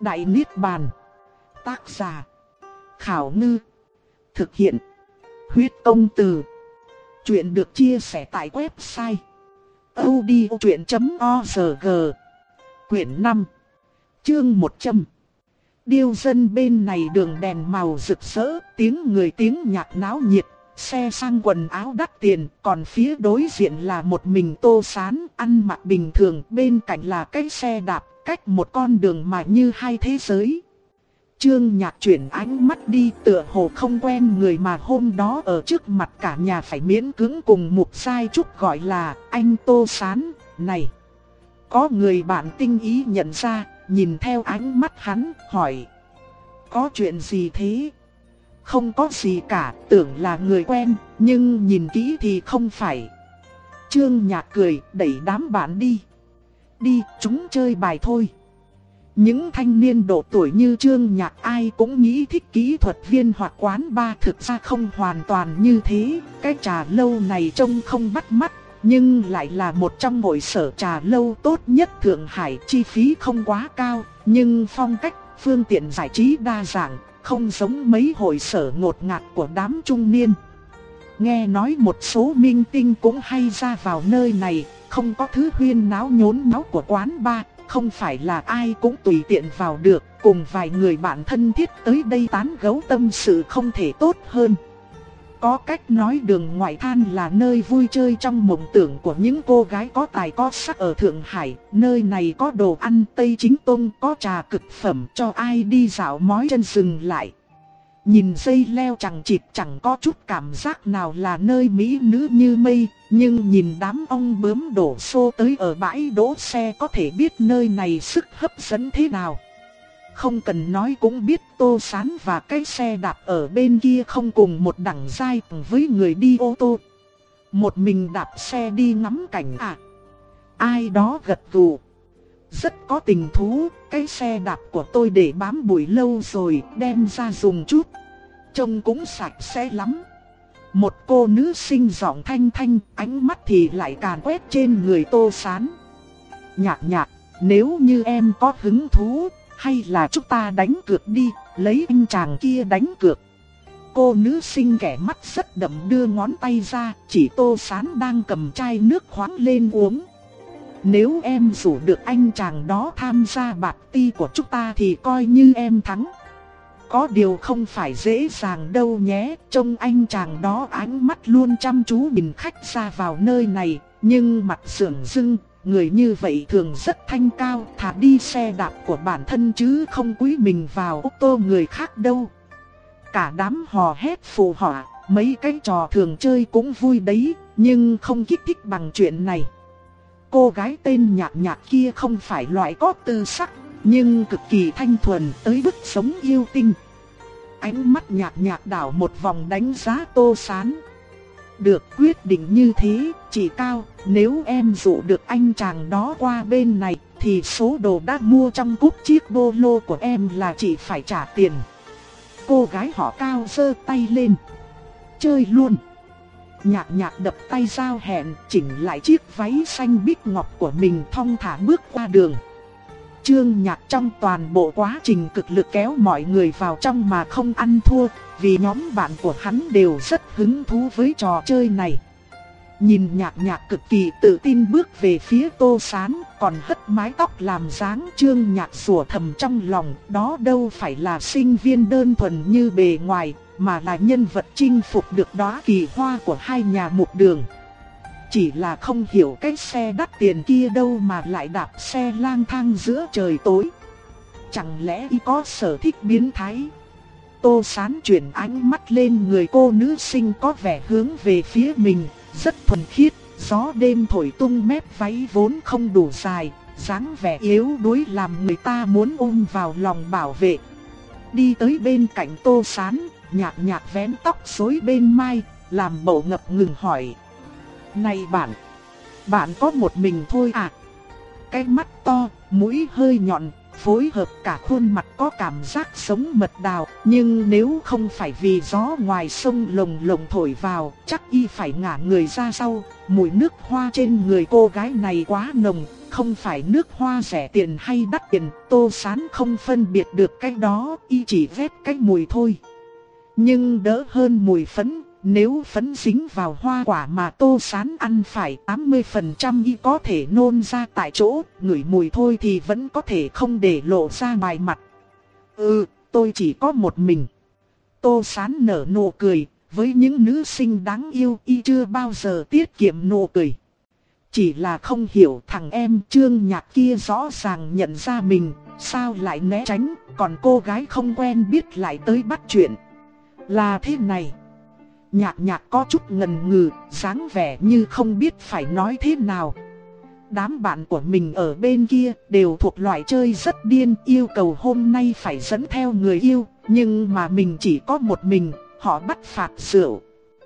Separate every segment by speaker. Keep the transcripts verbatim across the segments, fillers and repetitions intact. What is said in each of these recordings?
Speaker 1: Đại Niết Bàn. Tác giả Khảo Ngư. Thực hiện Huyết Công Từ. Chuyện được chia sẻ tại website audiochuyện chấm org. Quyển năm, chương một trăm. Điêu dân bên này đường đèn màu rực rỡ, tiếng người tiếng nhạc náo nhiệt, xe sang quần áo đắt tiền, còn phía đối diện là một mình Tô Sán ăn mặc bình thường, bên cạnh là cái xe đạp, cách một con đường mà như hai thế giới. Trương Nhạc chuyển ánh mắt đi, tựa hồ không quen người mà hôm đó ở trước mặt cả nhà phải miễn cưỡng cùng Mục Sai Trúc gọi là anh Tô Sán. Này, có người bạn tinh ý nhận ra, nhìn theo ánh mắt hắn, hỏi: có chuyện gì thế? Không có gì cả, tưởng là người quen, nhưng nhìn kỹ thì không phải. Trương Nhạc cười, đẩy đám bạn đi. Đi, chúng chơi bài thôi. Những thanh niên độ tuổi như Trương Nhạc ai cũng nghĩ thích kỹ thuật viên hoặc quán bar, thực ra không hoàn toàn như thế. Cái trà lâu này trông không bắt mắt, nhưng lại là một trong hội sở trà lâu tốt nhất Thượng Hải, chi phí không quá cao, nhưng phong cách, phương tiện giải trí đa dạng, không giống mấy hội sở ngột ngạt của đám trung niên. Nghe nói một số minh tinh cũng hay ra vào nơi này, không có thứ huyên náo nhốn nháo của quán bar, không phải là ai cũng tùy tiện vào được. Cùng vài người bạn thân thiết tới đây tán gẫu tâm sự không thể tốt hơn. Có cách nói đường ngoại than là nơi vui chơi trong mộng tưởng của những cô gái có tài có sắc ở Thượng Hải. Nơi này có đồ ăn Tây chính tông, có trà cực phẩm, cho ai đi dạo mỏi chân dừng lại. Nhìn dây leo chẳng chịt chẳng có chút cảm giác nào là nơi mỹ nữ như mây, nhưng nhìn đám ong bướm đổ xô tới ở bãi đỗ xe có thể biết nơi này sức hấp dẫn thế nào. Không cần nói cũng biết Tô Sán và cái xe đạp ở bên kia không cùng một đẳng giai với người đi ô tô. Một mình đạp xe đi ngắm cảnh à? Ai đó gật gù. Rất có tình thú, cái xe đạp của tôi để bám bụi lâu rồi, đem ra dùng chút. Trông cũng sạch sẽ lắm. Một cô nữ sinh giọng thanh thanh, ánh mắt thì lại càn quét trên người Tô Sán. Nhạc Nhạc, nếu như em có hứng thú, hay là chúng ta đánh cược đi, lấy anh chàng kia đánh cược. Cô nữ sinh kẻ mắt rất đậm đưa ngón tay ra, chỉ Tô Sán đang cầm chai nước khoáng lên uống. Nếu em rủ được anh chàng đó tham gia party của chúng ta thì coi như em thắng. Có điều không phải dễ dàng đâu nhé, trông anh chàng đó ánh mắt luôn chăm chú nhìn khách ra vào nơi này, nhưng mặt sưởng dưng, người như vậy thường rất thanh cao, thà đi xe đạp của bản thân chứ không quý mình vào ô tô người khác đâu. Cả đám hò hét phụ họa, mấy cái trò thường chơi cũng vui đấy, nhưng không kích thích bằng chuyện này. Cô gái tên Nhạc Nhạc kia không phải loại có tư sắc, nhưng cực kỳ thanh thuần tới mức sống yêu tinh. Ánh mắt Nhạc Nhạc đảo một vòng đánh giá Tô Sán. Được, quyết định như thế, chị Cao, nếu em dụ được anh chàng đó qua bên này, thì số đồ đã mua trong cúp chiếc bô lô của em là chị phải trả tiền. Cô gái họ Cao giơ tay lên. Chơi luôn. Nhạc Nhạc đập tay giao hẹn, chỉnh lại chiếc váy xanh bích ngọc của mình, thong thả bước qua đường. Trương Nhạc trong toàn bộ quá trình cực lực kéo mọi người vào trong mà không ăn thua, vì nhóm bạn của hắn đều rất hứng thú với trò chơi này. Nhìn Nhạc Nhạc cực kỳ tự tin bước về phía Tô Sán, còn hất mái tóc làm dáng, Trương Nhạc sủa thầm trong lòng, đó đâu phải là sinh viên đơn thuần như bề ngoài, mà là nhân vật chinh phục được đóa kỳ hoa của hai nhà Mục Đường. Chỉ là không hiểu cái xe đắt tiền kia đâu mà lại đạp xe lang thang giữa trời tối. Chẳng lẽ y có sở thích biến thái? Tô Sán chuyển ánh mắt lên người cô nữ sinh có vẻ hướng về phía mình, rất thuần khiết, gió đêm thổi tung mép váy vốn không đủ dài, dáng vẻ yếu đuối làm người ta muốn ôm vào lòng bảo vệ. Đi tới bên cạnh Tô Sán, Nhạc Nhạc vén tóc rối bên mai, làm bộ ngập ngừng hỏi: này bạn, bạn có một mình thôi à? Cái mắt to, mũi hơi nhọn, phối hợp cả khuôn mặt có cảm giác sống mật đào. Nhưng nếu không phải vì gió ngoài sông lồng lồng thổi vào, chắc y phải ngả người ra sau. Mùi nước hoa trên người cô gái này quá nồng, không phải nước hoa rẻ tiền hay đắt tiền, Tô Sán không phân biệt được cái đó, y chỉ ghét cái mùi thôi. Nhưng đỡ hơn mùi phấn, nếu phấn dính vào hoa quả mà Tô Sán ăn phải tám mươi phần trăm y có thể nôn ra tại chỗ, ngửi mùi thôi thì vẫn có thể không để lộ ra ngoài mặt. Ừ, tôi chỉ có một mình. Tô Sán nở nụ cười, với những nữ sinh đáng yêu y chưa bao giờ tiết kiệm nụ cười. Chỉ là không hiểu thằng em Trương Nhạc kia rõ ràng nhận ra mình, sao lại né tránh, còn cô gái không quen biết lại tới bắt chuyện. Là thế này. Nhạc Nhạc có chút ngần ngừ, dáng vẻ như không biết phải nói thế nào. Đám bạn của mình ở bên kia đều thuộc loại chơi rất điên, yêu cầu hôm nay phải dẫn theo người yêu, nhưng mà mình chỉ có một mình, họ bắt phạt rượu.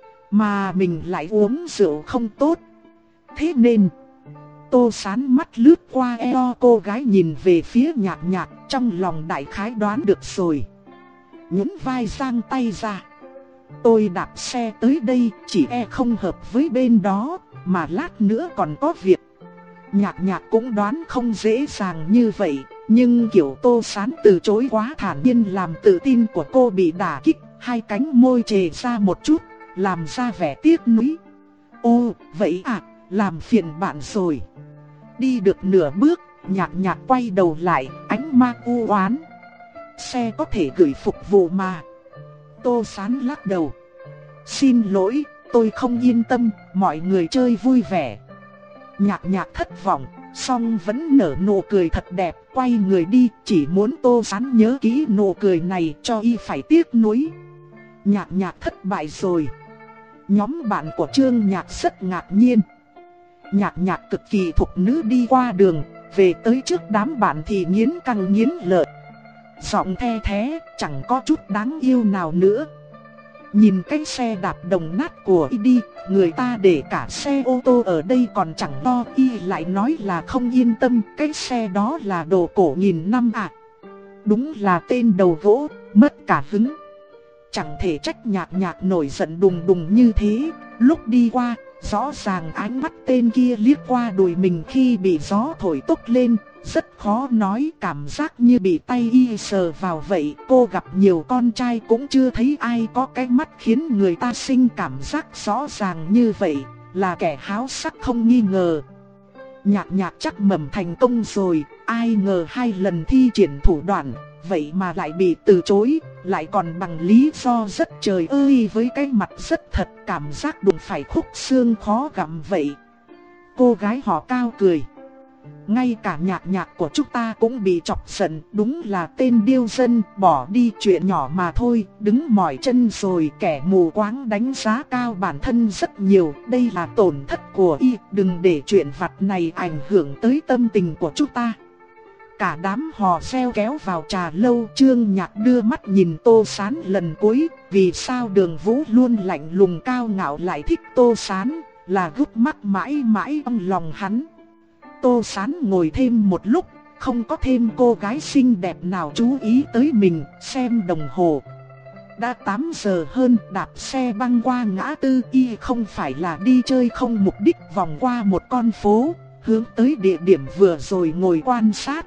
Speaker 1: Mà mình lại uống rượu không tốt. Thế nên, Tô Sán mắt lướt qua eo cô gái nhìn về phía Nhạc Nhạc, trong lòng đại khái đoán được rồi. Nhún vai giang tay ra. Tôi đạp xe tới đây, chỉ e không hợp với bên đó, mà lát nữa còn có việc. Nhạc Nhạc cũng đoán không dễ dàng như vậy, nhưng kiểu Tô Sán từ chối quá thản nhiên làm tự tin của cô bị đả kích, hai cánh môi trề ra một chút, làm ra vẻ tiếc nuối. Ô, vậy à, làm phiền bạn rồi. Đi được nửa bước, Nhạc Nhạc quay đầu lại, ánh mắt u oán. Xe có thể gửi phục vụ mà. Tô Sán lắc đầu. Xin lỗi, tôi không yên tâm, mọi người chơi vui vẻ. Nhạc Nhạc thất vọng, song vẫn nở nụ cười thật đẹp, quay người đi, chỉ muốn Tô Sán nhớ kỹ nụ cười này cho y phải tiếc nuối. Nhạc Nhạc thất bại rồi. Nhóm bạn của Trương Nhạc rất ngạc nhiên. Nhạc Nhạc cực kỳ thục nữ đi qua đường, về tới trước đám bạn thì nghiến căng nghiến lợi. Giọng the thế, chẳng có chút đáng yêu nào nữa. Nhìn cái xe đạp đồng nát của y đi, người ta để cả xe ô tô ở đây còn chẳng lo, y lại nói là không yên tâm, cái xe đó là đồ cổ nghìn năm à. Đúng là tên đầu gỗ, mất cả hứng. Chẳng thể trách Nhạc Nhạc nổi giận đùng đùng như thế, lúc đi qua, rõ ràng ánh mắt tên kia liếc qua đùi mình khi bị gió thổi tốc lên. Rất khó nói, cảm giác như bị tay y sờ vào vậy. Cô gặp nhiều con trai cũng chưa thấy ai có cái mắt khiến người ta sinh cảm giác rõ ràng như vậy, là kẻ háo sắc không nghi ngờ. Nhạc Nhạc chắc mầm thành công rồi, ai ngờ hai lần thi triển thủ đoạn, vậy mà lại bị từ chối, lại còn bằng lý do rất trời ơi với cái mặt rất thật, cảm giác đụng phải khúc xương khó gặm vậy. Cô gái họ Cao cười. Ngay cả Nhạc Nhạc của chúng ta cũng bị chọc giận, đúng là tên điêu dân, bỏ đi chuyện nhỏ mà thôi, đứng mỏi chân rồi. Kẻ mù quáng đánh giá cao bản thân rất nhiều, đây là tổn thất của y, đừng để chuyện vặt này ảnh hưởng tới tâm tình của chúng ta. Cả đám hò reo kéo vào trà lâu. Trương Nhạc đưa mắt nhìn Tô Sán lần cuối, vì sao Đường Vũ luôn lạnh lùng cao ngạo lại thích Tô Sán, là gút mắc mãi mãi trong lòng hắn. Tô Sán ngồi thêm một lúc, không có thêm cô gái xinh đẹp nào chú ý tới mình, xem đồng hồ. Đã tám giờ hơn, đạp xe băng qua ngã tư, y không phải là đi chơi không mục đích vòng qua một con phố, hướng tới địa điểm vừa rồi ngồi quan sát.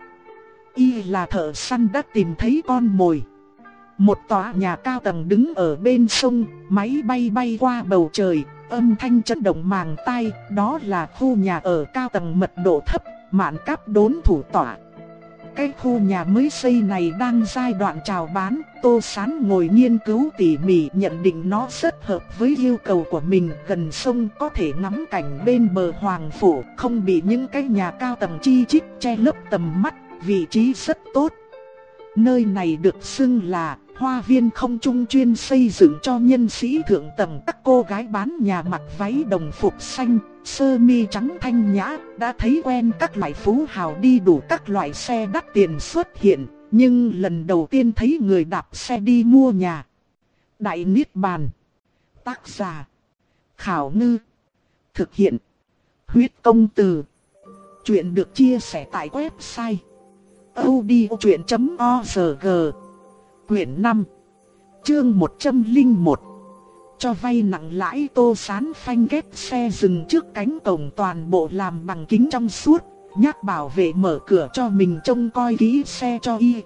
Speaker 1: Y là thợ săn đã tìm thấy con mồi. Một tòa nhà cao tầng đứng ở bên sông, máy bay bay qua bầu trời, âm thanh chấn động màng tai, đó là khu nhà ở cao tầng mật độ thấp, Mạn Cáp Đốn thủ tọa. Cái khu nhà mới xây này đang giai đoạn chào bán, Tô Sán ngồi nghiên cứu tỉ mỉ, nhận định nó rất hợp với yêu cầu của mình, gần sông có thể ngắm cảnh bên bờ Hoàng Phủ, không bị những cái nhà cao tầng chi chít che lấp tầm mắt, vị trí rất tốt. Nơi này được xưng là hoa viên không trung chuyên xây dựng cho nhân sĩ thượng tầng. Các cô gái bán nhà mặc váy đồng phục xanh, sơ mi trắng thanh nhã, đã thấy quen các loại phú hào đi đủ các loại xe đắt tiền xuất hiện, nhưng lần đầu tiên thấy người đạp xe đi mua nhà. Đại Niết Bàn. Tác giả Khảo Ngư. Thực hiện Huyết Công Từ. Chuyện được chia sẻ tại website audiochuyện chấm org. Quyển năm, chương một trăm lẻ một. Cho vay nặng lãi. Tô Sán phanh ghép xe dừng trước cánh cổng toàn bộ làm bằng kính trong suốt, nhắc bảo vệ mở cửa cho mình trông coi kỹ xe cho y.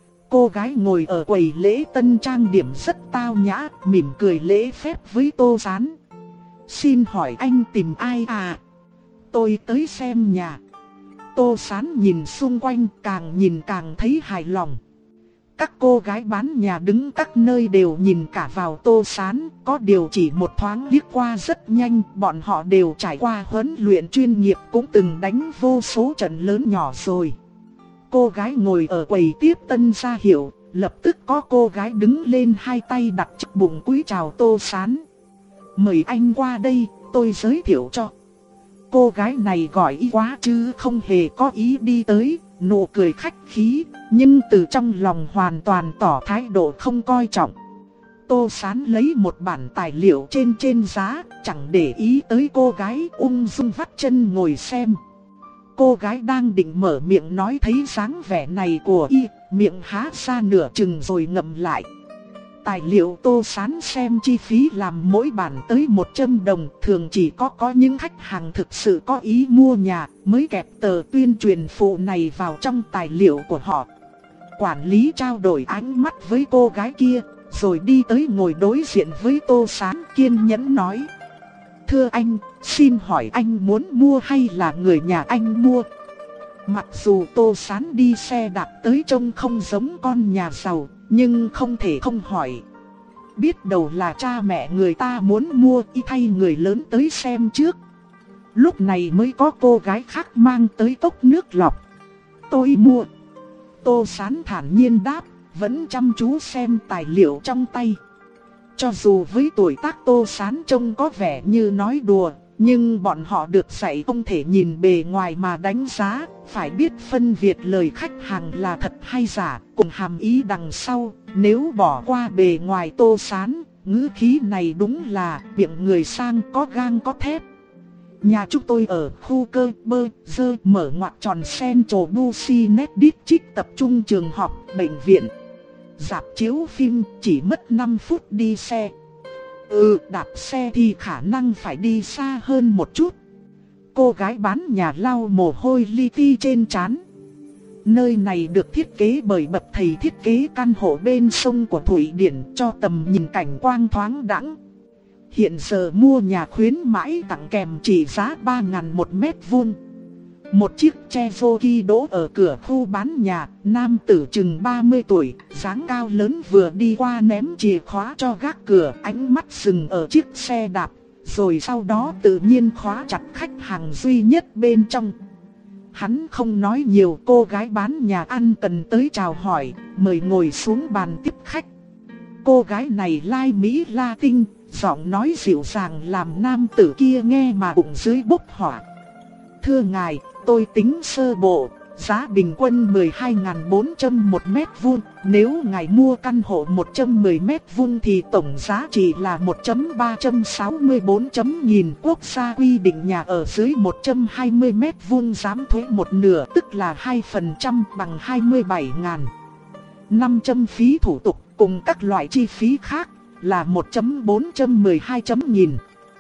Speaker 1: Cô gái ngồi ở quầy lễ tân trang điểm rất tao nhã, mỉm cười lễ phép với Tô Sán. Xin hỏi anh tìm ai à? Tôi tới xem nhà. Tô Sán nhìn xung quanh, càng nhìn càng thấy hài lòng. Các cô gái bán nhà đứng các nơi đều nhìn cả vào Tô Sán, có điều chỉ một thoáng liếc qua rất nhanh, bọn họ đều trải qua huấn luyện chuyên nghiệp, cũng từng đánh vô số trận lớn nhỏ rồi. Cô gái ngồi ở quầy tiếp tân ra hiệu, lập tức có cô gái đứng lên hai tay đặt trước bụng cúi chào Tô Sán. Mời anh qua đây, tôi giới thiệu cho. Cô gái này gọi ý quá chứ không hề có ý đi tới, nụ cười khách khí, nhưng từ trong lòng hoàn toàn tỏ thái độ không coi trọng. Tô Sán lấy một bản tài liệu trên trên giá, chẳng để ý tới cô gái, ung dung vắt chân ngồi xem. Cô gái đang định mở miệng nói thấy dáng vẻ này của y, miệng há ra nửa chừng rồi ngậm lại. Tài liệu Tô Sán xem chi phí làm mỗi bản tới một trăm đồng, thường chỉ có có những khách hàng thực sự có ý mua nhà mới kẹp tờ tuyên truyền phụ này vào trong tài liệu của họ. Quản lý trao đổi ánh mắt với cô gái kia, rồi đi tới ngồi đối diện với Tô Sán, kiên nhẫn nói. Thưa anh, xin hỏi anh muốn mua hay là người nhà anh mua? Mặc dù Tô Sán đi xe đạp tới trông không giống con nhà giàu, nhưng không thể không hỏi. Biết đâu là cha mẹ người ta muốn mua, y thay người lớn tới xem trước. Lúc này mới có cô gái khác mang tới cốc nước lọc. Tôi mua. Tô Sán thản nhiên đáp, vẫn chăm chú xem tài liệu trong tay. Cho dù với tuổi tác Tô Sán trông có vẻ như nói đùa, nhưng bọn họ được dạy không thể nhìn bề ngoài mà đánh giá, phải biết phân biệt lời khách hàng là thật hay giả, cùng hàm ý đằng sau. Nếu bỏ qua bề ngoài Tô Sán, ngữ khí này đúng là miệng người sang có gang có thép. Nhà chúng tôi ở khu cơ bơ dơ mở ngoặc tròn Central Business District, tập trung trường học, bệnh viện, rạp chiếu phim, chỉ mất năm phút đi xe. Ừ, đạp xe thì khả năng phải đi xa hơn một chút. Cô gái bán nhà lau mồ hôi li ti trên trán. Nơi này được thiết kế bởi bậc thầy thiết kế căn hộ bên sông của Thụy Điển, cho tầm nhìn cảnh quang thoáng đãng. Hiện giờ mua nhà khuyến mãi tặng kèm chỉ giá ba nghìn một mét vuông. Một chiếc Cherokee đỗ ở cửa khu bán nhà, nam tử chừng ba mươi tuổi, dáng cao lớn vừa đi qua ném chìa khóa cho gác cửa, ánh mắt dừng ở chiếc xe đạp, rồi sau đó tự nhiên khóa chặt khách hàng duy nhất bên trong. Hắn không nói nhiều, cô gái bán nhà ăn cần tới chào hỏi, mời ngồi xuống bàn tiếp khách. Cô gái này lai Mỹ Latin, giọng nói dịu dàng làm nam tử kia nghe mà bụng dưới bốc hỏa. Thưa ngài, tôi tính sơ bộ, giá bình quân mười hai nghìn bốn trăm một mét vuông. Nếu ngài mua căn hộ một trăm mười mét vuông thì tổng giá trị là một nghìn ba trăm sáu mươi bốn nghìn. Quốc gia quy định nhà ở dưới một trăm hai mươi mét vuông giám thuế một nửa, tức là hai phần trăm, bằng hai mươi bảy nghìn năm trăm phí thủ tục cùng các loại chi phí khác là một nghìn bốn trăm mười hai nghìn.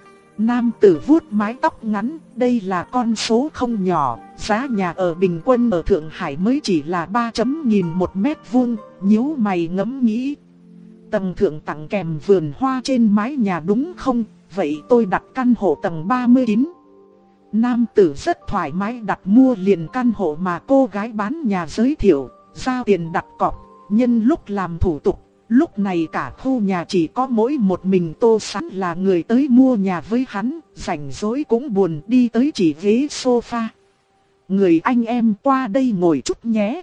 Speaker 1: Nam tử vuốt mái tóc ngắn, đây là con số không nhỏ, giá nhà ở bình quân ở Thượng Hải mới chỉ là ba nghìn một mét vuông, nhíu mày ngẫm nghĩ. Tầng thượng tặng kèm vườn hoa trên mái nhà đúng không, vậy tôi đặt căn hộ tầng ba mươi chín. Nam tử rất thoải mái đặt mua liền căn hộ mà cô gái bán nhà giới thiệu, giao tiền đặt cọc, nhân lúc làm thủ tục. Lúc này cả khu nhà chỉ có mỗi một mình Tô Sán là người tới mua nhà với hắn, rảnh rỗi cũng buồn, đi tới chỉ ghế sofa. Người anh em qua đây ngồi chút nhé.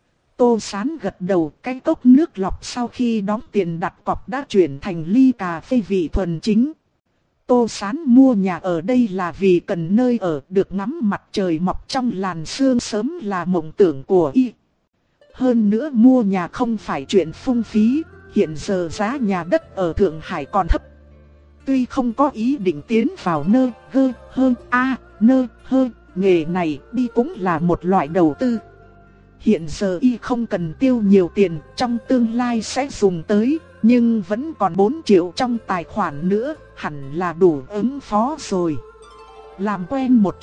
Speaker 1: Tô Sán gật đầu, cái cốc nước lọc sau khi đóng tiền đặt cọc đã chuyển thành ly cà phê vị thuần chính. Tô Sán mua nhà ở đây là vì cần nơi ở được ngắm mặt trời mọc trong làn sương sớm là mộng tưởng của y. Hơn nữa mua nhà không phải chuyện phung phí, hiện giờ giá nhà đất ở Thượng Hải còn thấp. Tuy không có ý định tiến vào nơ, gơ, hơn, a, nơ, hơn, nghề này đi cũng là một loại đầu tư. Hiện giờ y không cần tiêu nhiều tiền, trong tương lai sẽ dùng tới, nhưng vẫn còn bốn triệu trong tài khoản nữa, hẳn là đủ ứng phó rồi. Làm quen một chút,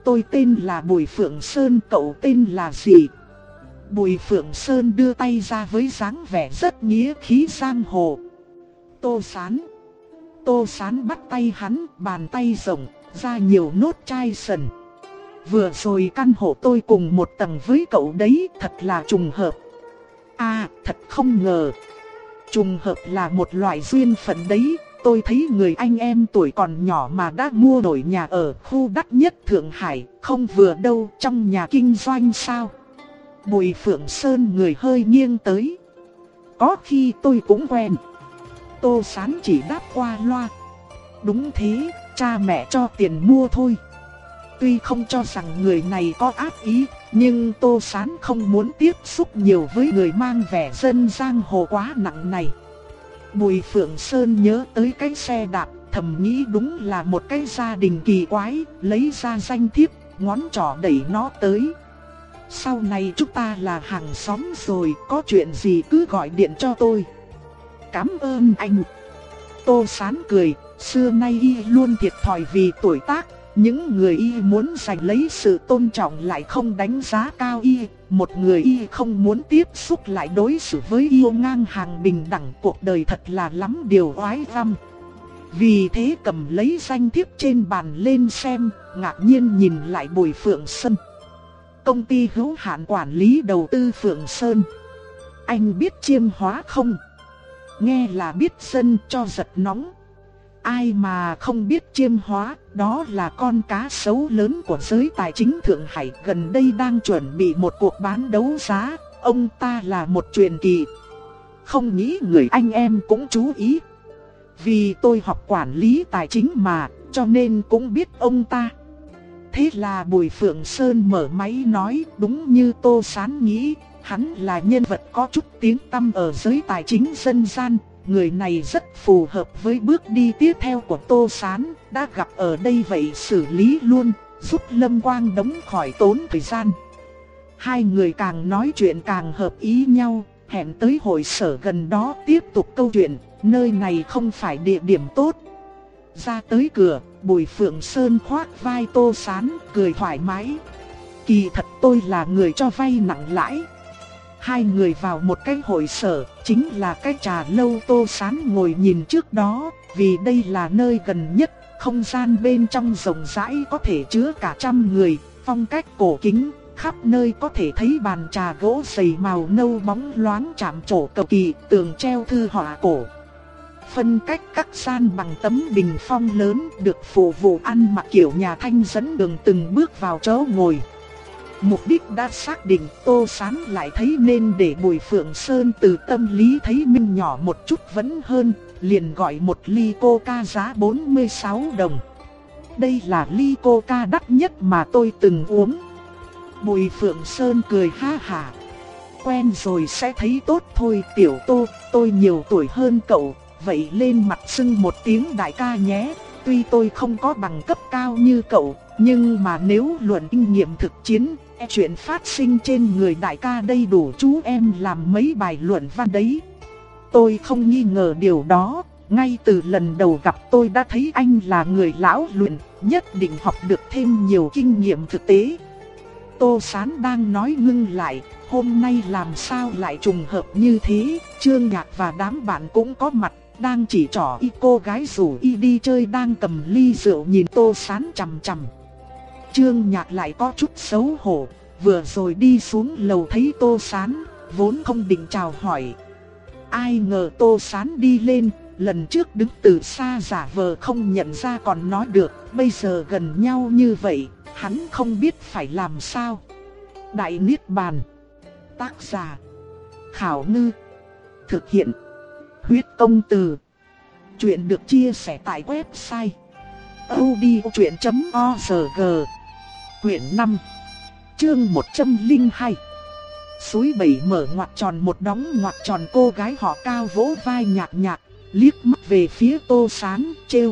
Speaker 1: tôi tên là Bùi Phượng Sơn, cậu tên là gì? Bùi Phượng Sơn đưa tay ra với dáng vẻ rất nghĩa khí giang hồ. Tô Sán. Tô Sán bắt tay hắn, bàn tay rộng, ra nhiều nốt chai sần. Vừa rồi căn hộ tôi cùng một tầng với cậu đấy, thật là trùng hợp. À, thật không ngờ. Trùng hợp là một loại duyên phận đấy. Tôi thấy người anh em tuổi còn nhỏ mà đã mua nổi nhà ở khu đắt nhất Thượng Hải, không vừa đâu, trong nhà kinh doanh sao? Bùi Phượng Sơn người hơi nghiêng tới. Có khi tôi cũng quen. Tô Sán chỉ đáp qua loa. Đúng thế, cha mẹ cho tiền mua thôi. Tuy không cho rằng người này có ác ý, nhưng Tô Sán không muốn tiếp xúc nhiều với người mang vẻ dân giang hồ quá nặng này. Bùi Phượng Sơn nhớ tới cái xe đạp, thầm nghĩ đúng là một cái gia đình kỳ quái, lấy ra danh thiếp, ngón trỏ đẩy nó tới. Sau này chúng ta là hàng xóm rồi, có chuyện gì cứ gọi điện cho tôi. Cảm ơn anh. Tô Sán cười, xưa nay y luôn thiệt thòi vì tuổi tác. Những người y muốn giành lấy sự tôn trọng lại không đánh giá cao y. Một người y không muốn tiếp xúc lại đối xử với y ngang hàng bình đẳng, cuộc đời thật là lắm điều oái văm. Vì thế cầm lấy danh thiếp trên bàn lên xem, ngạc nhiên nhìn lại Bùi Phượng Sơn. Công ty hữu hạn quản lý đầu tư Phượng Sơn. Anh biết chiêm hóa không? Nghe là biết dân cho giật nóng. Ai mà không biết chiêm hóa, đó là con cá sấu lớn của giới tài chính Thượng Hải, gần đây đang chuẩn bị một cuộc bán đấu giá, ông ta là một truyền kỳ. Không nghĩ người anh em cũng chú ý. Vì tôi học quản lý tài chính mà, cho nên cũng biết ông ta. Thế là Bùi Phượng Sơn mở máy nói, đúng như Tô Sán nghĩ, hắn là nhân vật có chút tiếng tăm ở giới tài chính dân gian. Người này rất phù hợp với bước đi tiếp theo của Tô Sán, đã gặp ở đây vậy xử lý luôn, giúp Lâm Quang Đống khỏi tốn thời gian. Hai người càng nói chuyện càng hợp ý nhau, hẹn tới hội sở gần đó tiếp tục câu chuyện, nơi này không phải địa điểm tốt. Ra tới cửa, Bùi Phượng Sơn khoác vai Tô Sán, cười thoải mái. Kỳ thật tôi là người cho vay nặng lãi. Hai người vào một cái hội sở, chính là cái trà lâu Tô Sán ngồi nhìn trước đó, vì đây là nơi gần nhất, không gian bên trong rộng rãi có thể chứa cả trăm người, phong cách cổ kính, khắp nơi có thể thấy bàn trà gỗ dày màu nâu bóng loáng chạm trổ cầu kỳ, tường treo thư họa cổ. Phân cách các gian bằng tấm bình phong lớn, được phục vụ ăn mặc kiểu nhà Thanh dẫn đường từng bước vào chỗ ngồi. Mục đích đã xác định, Tô Sán lại thấy nên để Bùi Phượng Sơn từ tâm lý thấy mình nhỏ một chút vẫn hơn, liền gọi một ly coca giá bốn mươi sáu đồng. Đây là ly coca đắt nhất mà tôi từng uống. Bùi Phượng Sơn cười ha hả. Quen rồi sẽ thấy tốt thôi tiểu Tô, tôi nhiều tuổi hơn cậu, vậy lên mặt xưng một tiếng đại ca nhé. Tuy tôi không có bằng cấp cao như cậu, nhưng mà nếu luận kinh nghiệm thực chiến, chuyện phát sinh trên người đại ca đây đủ chú em làm mấy bài luận văn đấy. Tôi không nghi ngờ điều đó, ngay từ lần đầu gặp tôi đã thấy anh là người lão luyện, nhất định học được thêm nhiều kinh nghiệm thực tế. Tô Sán đang nói ngưng lại, hôm nay làm sao lại trùng hợp như thế, Trương Nhạc và đám bạn cũng có mặt. Đang chỉ trỏ y cô gái rủ y đi chơi đang cầm ly rượu nhìn Tô Sán chằm chằm. Trương Nhạc lại có chút xấu hổ, vừa rồi đi xuống lầu thấy Tô Sán, vốn không định chào hỏi. Ai ngờ Tô Sán đi lên, lần trước đứng từ xa giả vờ không nhận ra còn nói được, bây giờ gần nhau như vậy, hắn không biết phải làm sao. Đại Niết Bàn. Tác giả Khảo Ngư. Thực hiện Huyết Công Từ. Chuyện được chia sẻ tại website audiochuyện chấm org. Quyển năm, chương một trăm lẻ hai. Suối Bảy mở ngoặc tròn một đóng ngoặc tròn, cô gái họ Cao vỗ vai Nhạc Nhạc, liếc mắt về phía Tô Sán, trêu.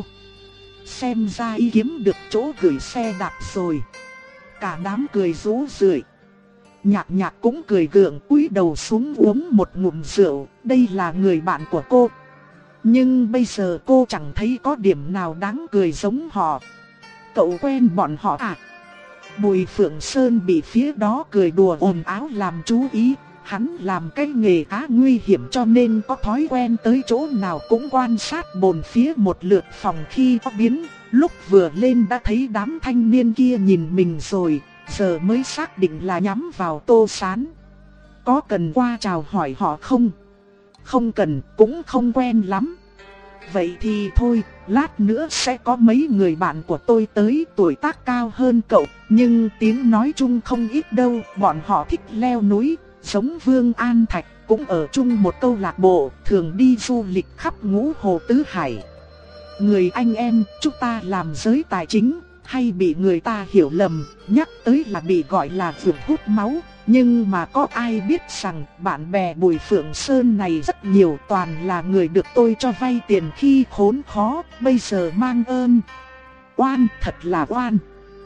Speaker 1: Xem ra y kiếm được chỗ gửi xe đạp rồi. Cả đám cười rú rượi. Nhạc Nhạc cũng cười gượng, cúi đầu xuống uống một ngụm rượu, đây là người bạn của cô. Nhưng bây giờ cô chẳng thấy có điểm nào đáng cười giống họ. Cậu quen bọn họ à? Bùi Phượng Sơn bị phía đó cười đùa ồn ào làm chú ý. Hắn làm cái nghề khá nguy hiểm cho nên có thói quen tới chỗ nào cũng quan sát bốn phía một lượt phòng khi có biến. Lúc vừa lên đã thấy đám thanh niên kia nhìn mình rồi, giờ mới xác định là nhắm vào Tô Sán. Có cần qua chào hỏi họ không? Không cần, cũng không quen lắm. Vậy thì thôi, lát nữa sẽ có mấy người bạn của tôi tới, tuổi tác cao hơn cậu, nhưng tiếng nói chung không ít đâu, bọn họ thích leo núi, giống Vương An Thạch, cũng ở chung một câu lạc bộ, thường đi du lịch khắp ngũ hồ tứ hải. Người anh em, chúng ta làm giới tài chính, hay bị người ta hiểu lầm, nhắc tới là bị gọi là vượt hút máu. Nhưng mà có ai biết rằng bạn bè Bùi Phượng Sơn này rất nhiều, toàn là người được tôi cho vay tiền khi khốn khó, bây giờ mang ơn. Oan, thật là oan.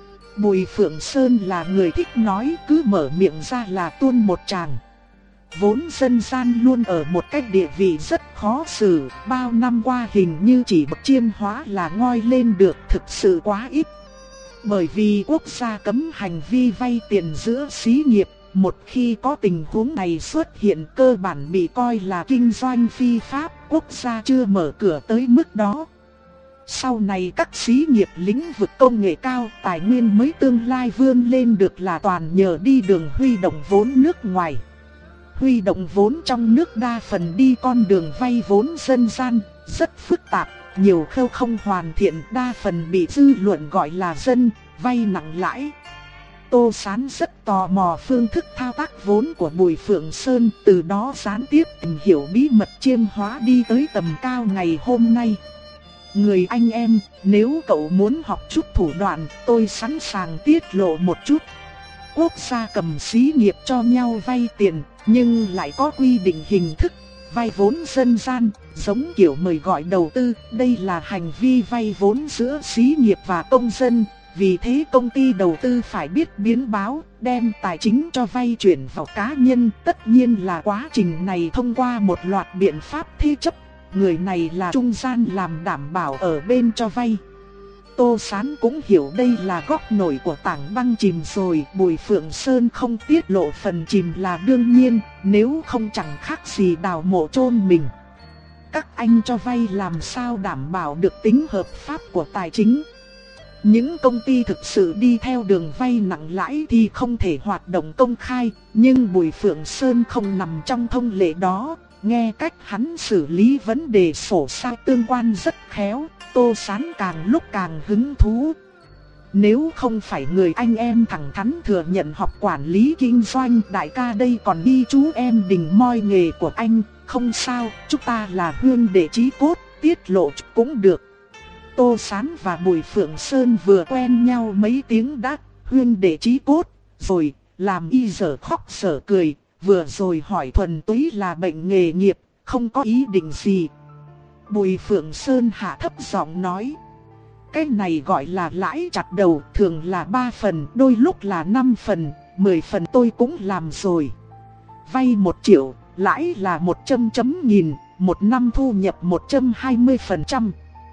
Speaker 1: Bùi Phượng Sơn là người thích nói, cứ mở miệng ra là tuôn một tràng. Vốn dân gian luôn ở một cái địa vị rất khó xử, bao năm qua hình như chỉ bậc chiêm hóa là ngoi lên được, thực sự quá ít. Bởi vì quốc gia cấm hành vi vay tiền giữa xí nghiệp, một khi có tình huống này xuất hiện cơ bản bị coi là kinh doanh phi pháp, quốc gia chưa mở cửa tới mức đó. Sau này các xí nghiệp lĩnh vực công nghệ cao, tài nguyên mới tương lai vươn lên được là toàn nhờ đi đường huy động vốn nước ngoài. Huy động vốn trong nước đa phần đi con đường vay vốn dân gian, rất phức tạp, nhiều khâu không hoàn thiện, đa phần bị dư luận gọi là dân, vay nặng lãi. Tô Sán rất tò mò phương thức thao tác vốn của Bùi Phượng Sơn, từ đó gián tiếp tìm hiểu bí mật chiêm hóa đi tới tầm cao ngày hôm nay. Người anh em, nếu cậu muốn học chút thủ đoạn, tôi sẵn sàng tiết lộ một chút. Quốc gia cầm xí nghiệp cho nhau vay tiền, nhưng lại có quy định hình thức vay vốn dân gian, giống kiểu mời gọi đầu tư. Đây là hành vi vay vốn giữa xí nghiệp và công dân. Vì thế công ty đầu tư phải biết biến báo, đem tài chính cho vay chuyển vào cá nhân. Tất nhiên là quá trình này thông qua một loạt biện pháp thế chấp. Người này là trung gian làm đảm bảo ở bên cho vay. Tô Sán cũng hiểu đây là góc nổi của tảng băng chìm rồi. Bùi Phượng Sơn không tiết lộ phần chìm là đương nhiên, nếu không chẳng khác gì đào mộ chôn mình. Các anh cho vay làm sao đảm bảo được tính hợp pháp của tài chính. Những công ty thực sự đi theo đường vay nặng lãi thì không thể hoạt động công khai, nhưng Bùi Phượng Sơn không nằm trong thông lệ đó. Nghe cách hắn xử lý vấn đề sổ sao tương quan rất khéo, Tô Sán càng lúc càng hứng thú. Nếu không phải người anh em thẳng thắn thừa nhận học quản lý kinh doanh, đại ca đây còn đi chú em đình moi nghề của anh, không sao, chúng ta là huynh đệ chí cốt, tiết lộ cũng được. Tô Sán và Bùi Phượng Sơn vừa quen nhau mấy tiếng đã huynh đệ chí cốt, rồi làm y dở khóc dở cười, vừa rồi hỏi thuần túy là bệnh nghề nghiệp, không có ý định gì. Bùi Phượng Sơn hạ thấp giọng nói, cái này gọi là lãi chặt đầu, thường là ba phần, đôi lúc là năm phần, mười phần tôi cũng làm rồi. Vay một triệu, lãi là một trăm chấm nghìn, một năm thu nhập một trăm hai mươi phần trăm.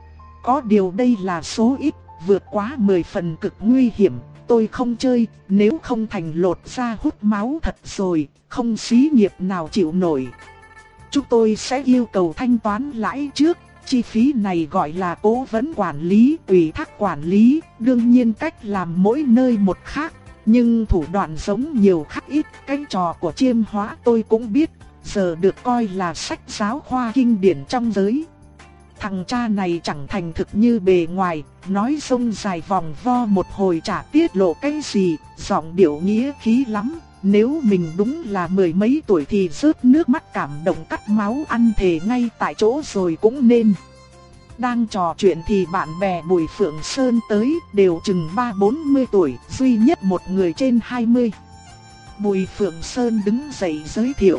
Speaker 1: Có điều đây là số ít, vượt quá mười phần cực nguy hiểm, tôi không chơi, nếu không thành lột da hút máu thật rồi, không xí nghiệp nào chịu nổi. Chúng tôi sẽ yêu cầu thanh toán lãi trước, chi phí này gọi là cố vấn quản lý, ủy thác quản lý, đương nhiên cách làm mỗi nơi một khác, nhưng thủ đoạn giống nhiều khác ít, cái trò của chiêm hóa tôi cũng biết, giờ được coi là sách giáo khoa kinh điển trong giới. Thằng cha này chẳng thành thực như bề ngoài, nói sông dài vòng vo một hồi chả tiết lộ cái gì, giọng điệu nghĩa khí lắm. Nếu mình đúng là mười mấy tuổi thì rớt nước mắt cảm động cắt máu ăn thề ngay tại chỗ rồi cũng nên. Đang trò chuyện thì bạn bè Bùi Phượng Sơn tới, đều chừng ba bốn mươi tuổi, duy nhất một người trên hai mươi. Bùi Phượng Sơn đứng dậy giới thiệu.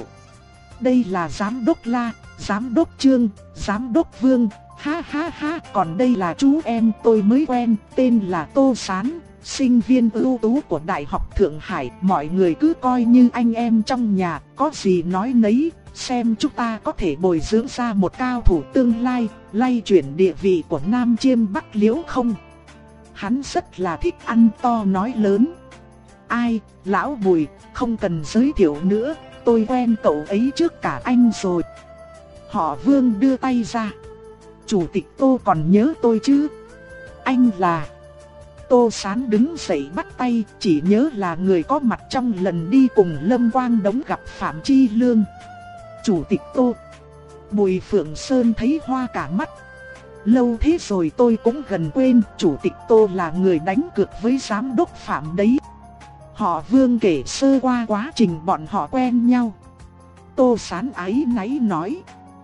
Speaker 1: Đây là giám đốc La, giám đốc Trương, giám đốc Vương, ha ha ha, còn đây là chú em tôi mới quen, tên là Tô Sán, sinh viên ưu tú của Đại học Thượng Hải, mọi người cứ coi như anh em trong nhà, có gì nói nấy, xem chúng ta có thể bồi dưỡng ra một cao thủ tương lai, lay chuyển địa vị của Nam Chiêm Bắc Liễu không. Hắn rất là thích ăn to nói lớn. Ai, lão Bùi, không cần giới thiệu nữa, tôi quen cậu ấy trước cả anh rồi. Họ Vương đưa tay ra. Chủ tịch Tô còn nhớ tôi chứ? Anh là... Tô Sán đứng dậy bắt tay, chỉ nhớ là người có mặt trong lần đi cùng Lâm Quang Đống gặp Phạm Chi Lương. Chủ tịch Tô. Bùi Phượng Sơn thấy hoa cả mắt. Lâu thế rồi tôi cũng gần quên, Chủ tịch Tô là người đánh cược với giám đốc Phạm đấy. Họ Vương kể sơ qua quá trình bọn họ quen nhau. Tô Sán áy náy nói.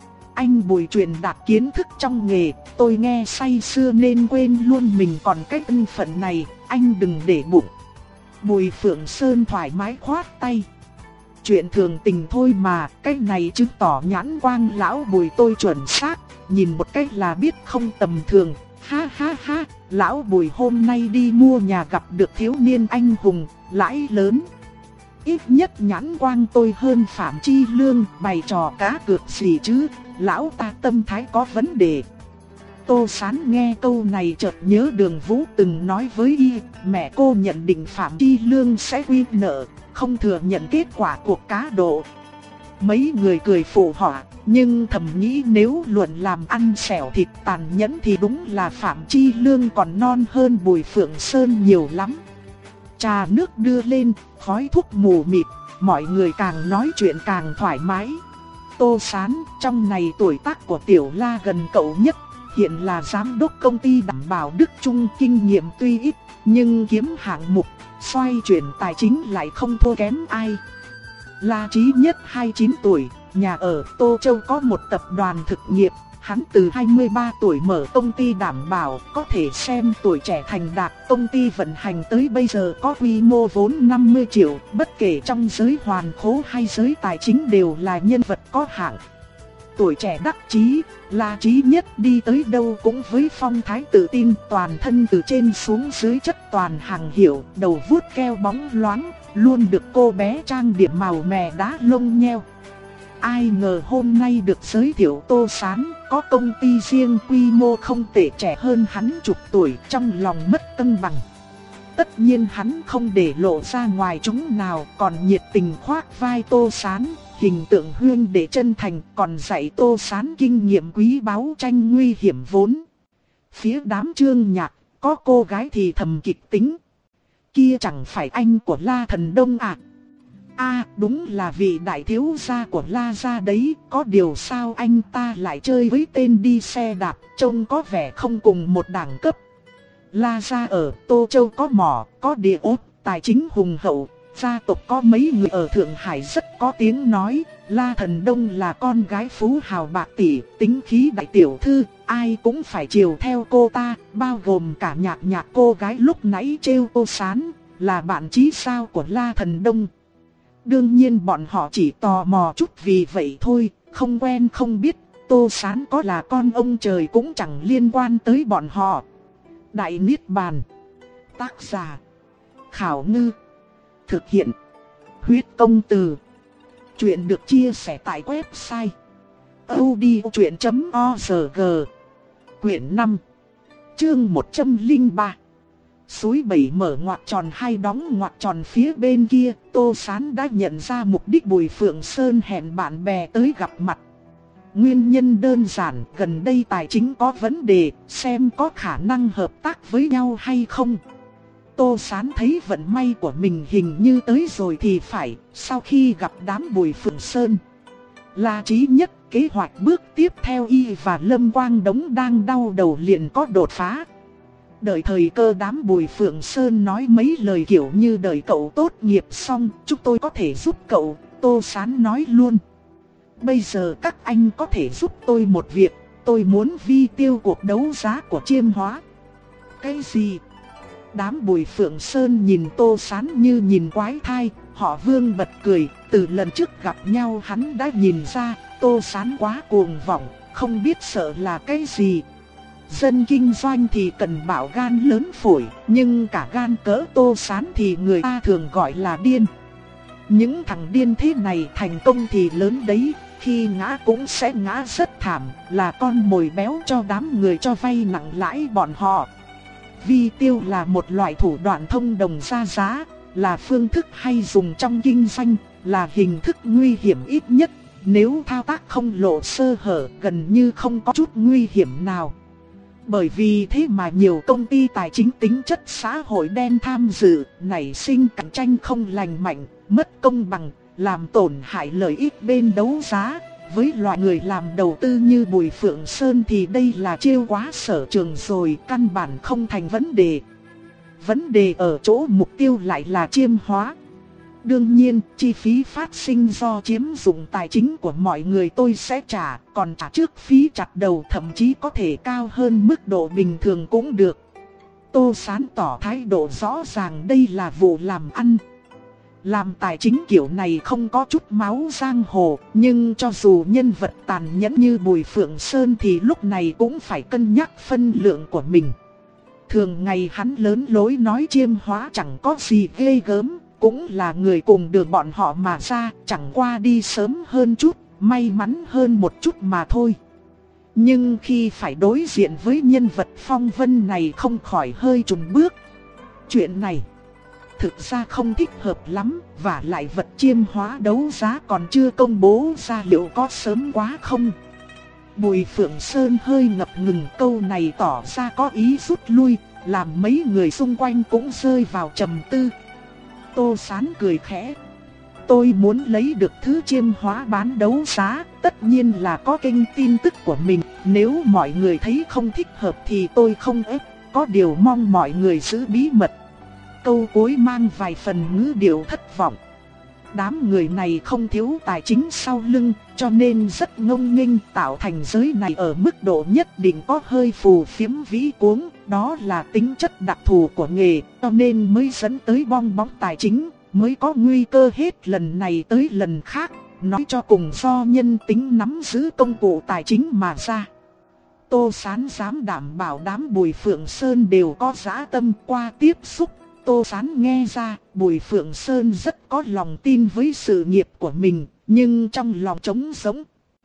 Speaker 1: Anh Bùi truyền đạt kiến thức trong nghề, tôi nghe say sưa nên quên luôn mình còn cái thân phận này, anh đừng để bụng. Bùi Phượng Sơn thoải mái khoát tay. Chuyện thường tình thôi mà, cái này chứng tỏ nhãn quang lão Bùi tôi chuẩn xác, nhìn một cách là biết không tầm thường. Ha ha ha, lão Bùi hôm nay đi mua nhà gặp được thiếu niên anh hùng, lãi lớn. Ít nhất nhãn quang tôi hơn Phạm Chi Lương, bày trò cá cược gì chứ, lão ta tâm thái có vấn đề. Tô Sán nghe câu này chợt nhớ Đường Vũ từng nói với y, mẹ cô nhận định Phạm Chi Lương sẽ quy nợ, không thừa nhận kết quả cuộc cá độ. Mấy người cười phụ họa, nhưng thầm nghĩ nếu luận làm ăn xẻo thịt tàn nhẫn thì đúng là Phạm Chi Lương còn non hơn Bùi Phượng Sơn nhiều lắm. Trà nước đưa lên, khói thuốc mù mịt, mọi người càng nói chuyện càng thoải mái. Tô Sán, trong này tuổi tác của Tiểu La gần cậu nhất, hiện là giám đốc công ty đảm bảo Đức Trung, kinh nghiệm tuy ít, nhưng kiếm hạng mục, xoay chuyển tài chính lại không thua kém ai. La Chí Nhất hai mươi chín tuổi, nhà ở Tô Châu có một tập đoàn thực nghiệp, hắn từ hai mươi ba tuổi mở công ty đảm bảo, có thể xem tuổi trẻ thành đạt. Công ty vận hành tới bây giờ có quy mô vốn năm mươi triệu, bất kể trong giới hoàn khố hay giới tài chính đều là nhân vật có hạng. Tuổi trẻ đắc chí, La Chí Nhất đi tới đâu cũng với phong thái tự tin, toàn thân từ trên xuống dưới chất toàn hàng hiệu, đầu vuốt keo bóng loáng, luôn được cô bé trang điểm màu mè đá lông nheo. Ai ngờ hôm nay được giới thiệu Tô Sán, có công ty riêng quy mô không tệ, trẻ hơn hắn chục tuổi, trong lòng mất cân bằng. Tất nhiên hắn không để lộ ra ngoài chúng nào, còn nhiệt tình khoác vai Tô Sán, hình tượng huyên để chân thành, còn dạy Tô Sán kinh nghiệm quý báu tranh nguy hiểm vốn. Phía đám Trương Nhạc, có cô gái thì thầm kịch tính. Kia chẳng phải anh của La Thần Đông à? À đúng là vị đại thiếu gia của La gia đấy, có điều sao anh ta lại chơi với tên đi xe đạp, trông có vẻ không cùng một đẳng cấp. La gia ở Tô Châu có mỏ, có địa ốt, tài chính hùng hậu, gia tộc có mấy người ở Thượng Hải rất có tiếng nói. La Thần Đông là con gái phú hào bạc tỷ, tính khí đại tiểu thư, ai cũng phải chiều theo cô ta, bao gồm cả Nhạc Nhạc cô gái lúc nãy trêu Tô Sán, là bạn chí sao của La Thần Đông. Đương nhiên bọn họ chỉ tò mò chút vì vậy thôi, không quen không biết, Tô Sán có là con ông trời cũng chẳng liên quan tới bọn họ. Đại Niết Bàn. Tác giả Khảo Ngư. Thực hiện Huyết Công Từ. Chuyện được chia sẻ tại website audiochuyện chấm org. Quyển năm, chương một trăm lẻ ba. Suối bảy mở ngoặc tròn hai đóng ngoặc tròn phía bên kia, Tô Sán đã nhận ra mục đích Bùi Phượng Sơn hẹn bạn bè tới gặp mặt. Nguyên nhân đơn giản, gần đây tài chính có vấn đề, xem có khả năng hợp tác với nhau hay không. Tô Sán thấy vận may của mình hình như tới rồi thì phải, sau khi gặp đám Bùi Phượng Sơn. La Chí Nhất, kế hoạch bước tiếp theo y và Lâm Quang Đống đang đau đầu liền có đột phá. Đợi thời cơ đám Bùi Phượng Sơn nói mấy lời kiểu như đợi cậu tốt nghiệp xong, chúng tôi có thể giúp cậu, Tô Sán nói luôn. Bây giờ các anh có thể giúp tôi một việc, tôi muốn vi tiêu cuộc đấu giá của Chiêm Hóa. Cái gì? Đám Bùi Phượng Sơn nhìn Tô Sán như nhìn quái thai, họ Vương bật cười, từ lần trước gặp nhau hắn đã nhìn ra, Tô Sán quá cuồng vọng, không biết sợ là cái gì. Dân kinh doanh thì cần bảo gan lớn phổi, nhưng cả gan cỡ Tô Sán thì người ta thường gọi là điên. Những thằng điên thế này thành công thì lớn đấy, khi ngã cũng sẽ ngã rất thảm, là con mồi béo cho đám người cho vay nặng lãi bọn họ. Vi tiêu là một loại thủ đoạn thông đồng ra giá, là phương thức hay dùng trong kinh doanh, là hình thức nguy hiểm ít nhất. Nếu thao tác không lộ sơ hở, gần như không có chút nguy hiểm nào. Bởi vì thế mà nhiều công ty tài chính tính chất xã hội đen tham dự, nảy sinh cạnh tranh không lành mạnh, mất công bằng, làm tổn hại lợi ích bên đấu giá. Với loại người làm đầu tư như Bùi Phượng Sơn thì đây là chiêu quá sở trường rồi, căn bản không thành vấn đề. Vấn đề ở chỗ mục tiêu lại là chiêm hóa. Đương nhiên, chi phí phát sinh do chiếm dụng tài chính của mọi người tôi sẽ trả, còn trả trước phí chặt đầu thậm chí có thể cao hơn mức độ bình thường cũng được. Tô Sán tỏ thái độ rõ ràng đây là vụ làm ăn. Làm tài chính kiểu này không có chút máu giang hồ, nhưng cho dù nhân vật tàn nhẫn như Bùi Phượng Sơn thì lúc này cũng phải cân nhắc phân lượng của mình. Thường ngày hắn lớn lối nói chiêm hóa chẳng có gì ghê gớm, cũng là người cùng đường bọn họ mà ra, chẳng qua đi sớm hơn chút, may mắn hơn một chút mà thôi. Nhưng khi phải đối diện với nhân vật phong vân này không khỏi hơi chùn bước. Chuyện này thực ra không thích hợp lắm, và lại vật chiêm hóa đấu giá còn chưa công bố ra, liệu có sớm quá không? Bùi Phượng Sơn hơi ngập ngừng, câu này tỏ ra có ý rút lui, làm mấy người xung quanh cũng rơi vào trầm tư. Tô Sán cười khẽ. Tôi muốn lấy được thứ chiêm hóa bán đấu giá, tất nhiên là có kênh tin tức của mình. Nếu mọi người thấy không thích hợp thì tôi không ép, có điều mong mọi người giữ bí mật. Câu cuối mang vài phần ngữ điệu thất vọng. Đám người này không thiếu tài chính sau lưng, cho nên rất ngông nghênh, tạo thành giới này ở mức độ nhất định có hơi phù phiếm vĩ cuống. Đó là tính chất đặc thù của nghề, cho nên mới dẫn tới bong bóng tài chính, mới có nguy cơ hết lần này tới lần khác. Nói cho cùng do nhân tính nắm giữ công cụ tài chính mà ra. Tô Sán dám đảm bảo đám Bùi Phượng Sơn đều có dã tâm. Qua tiếp xúc, Tô Sán nghe ra Bùi Phượng Sơn rất có lòng tin với sự nghiệp của mình, nhưng trong lòng trống rỗng.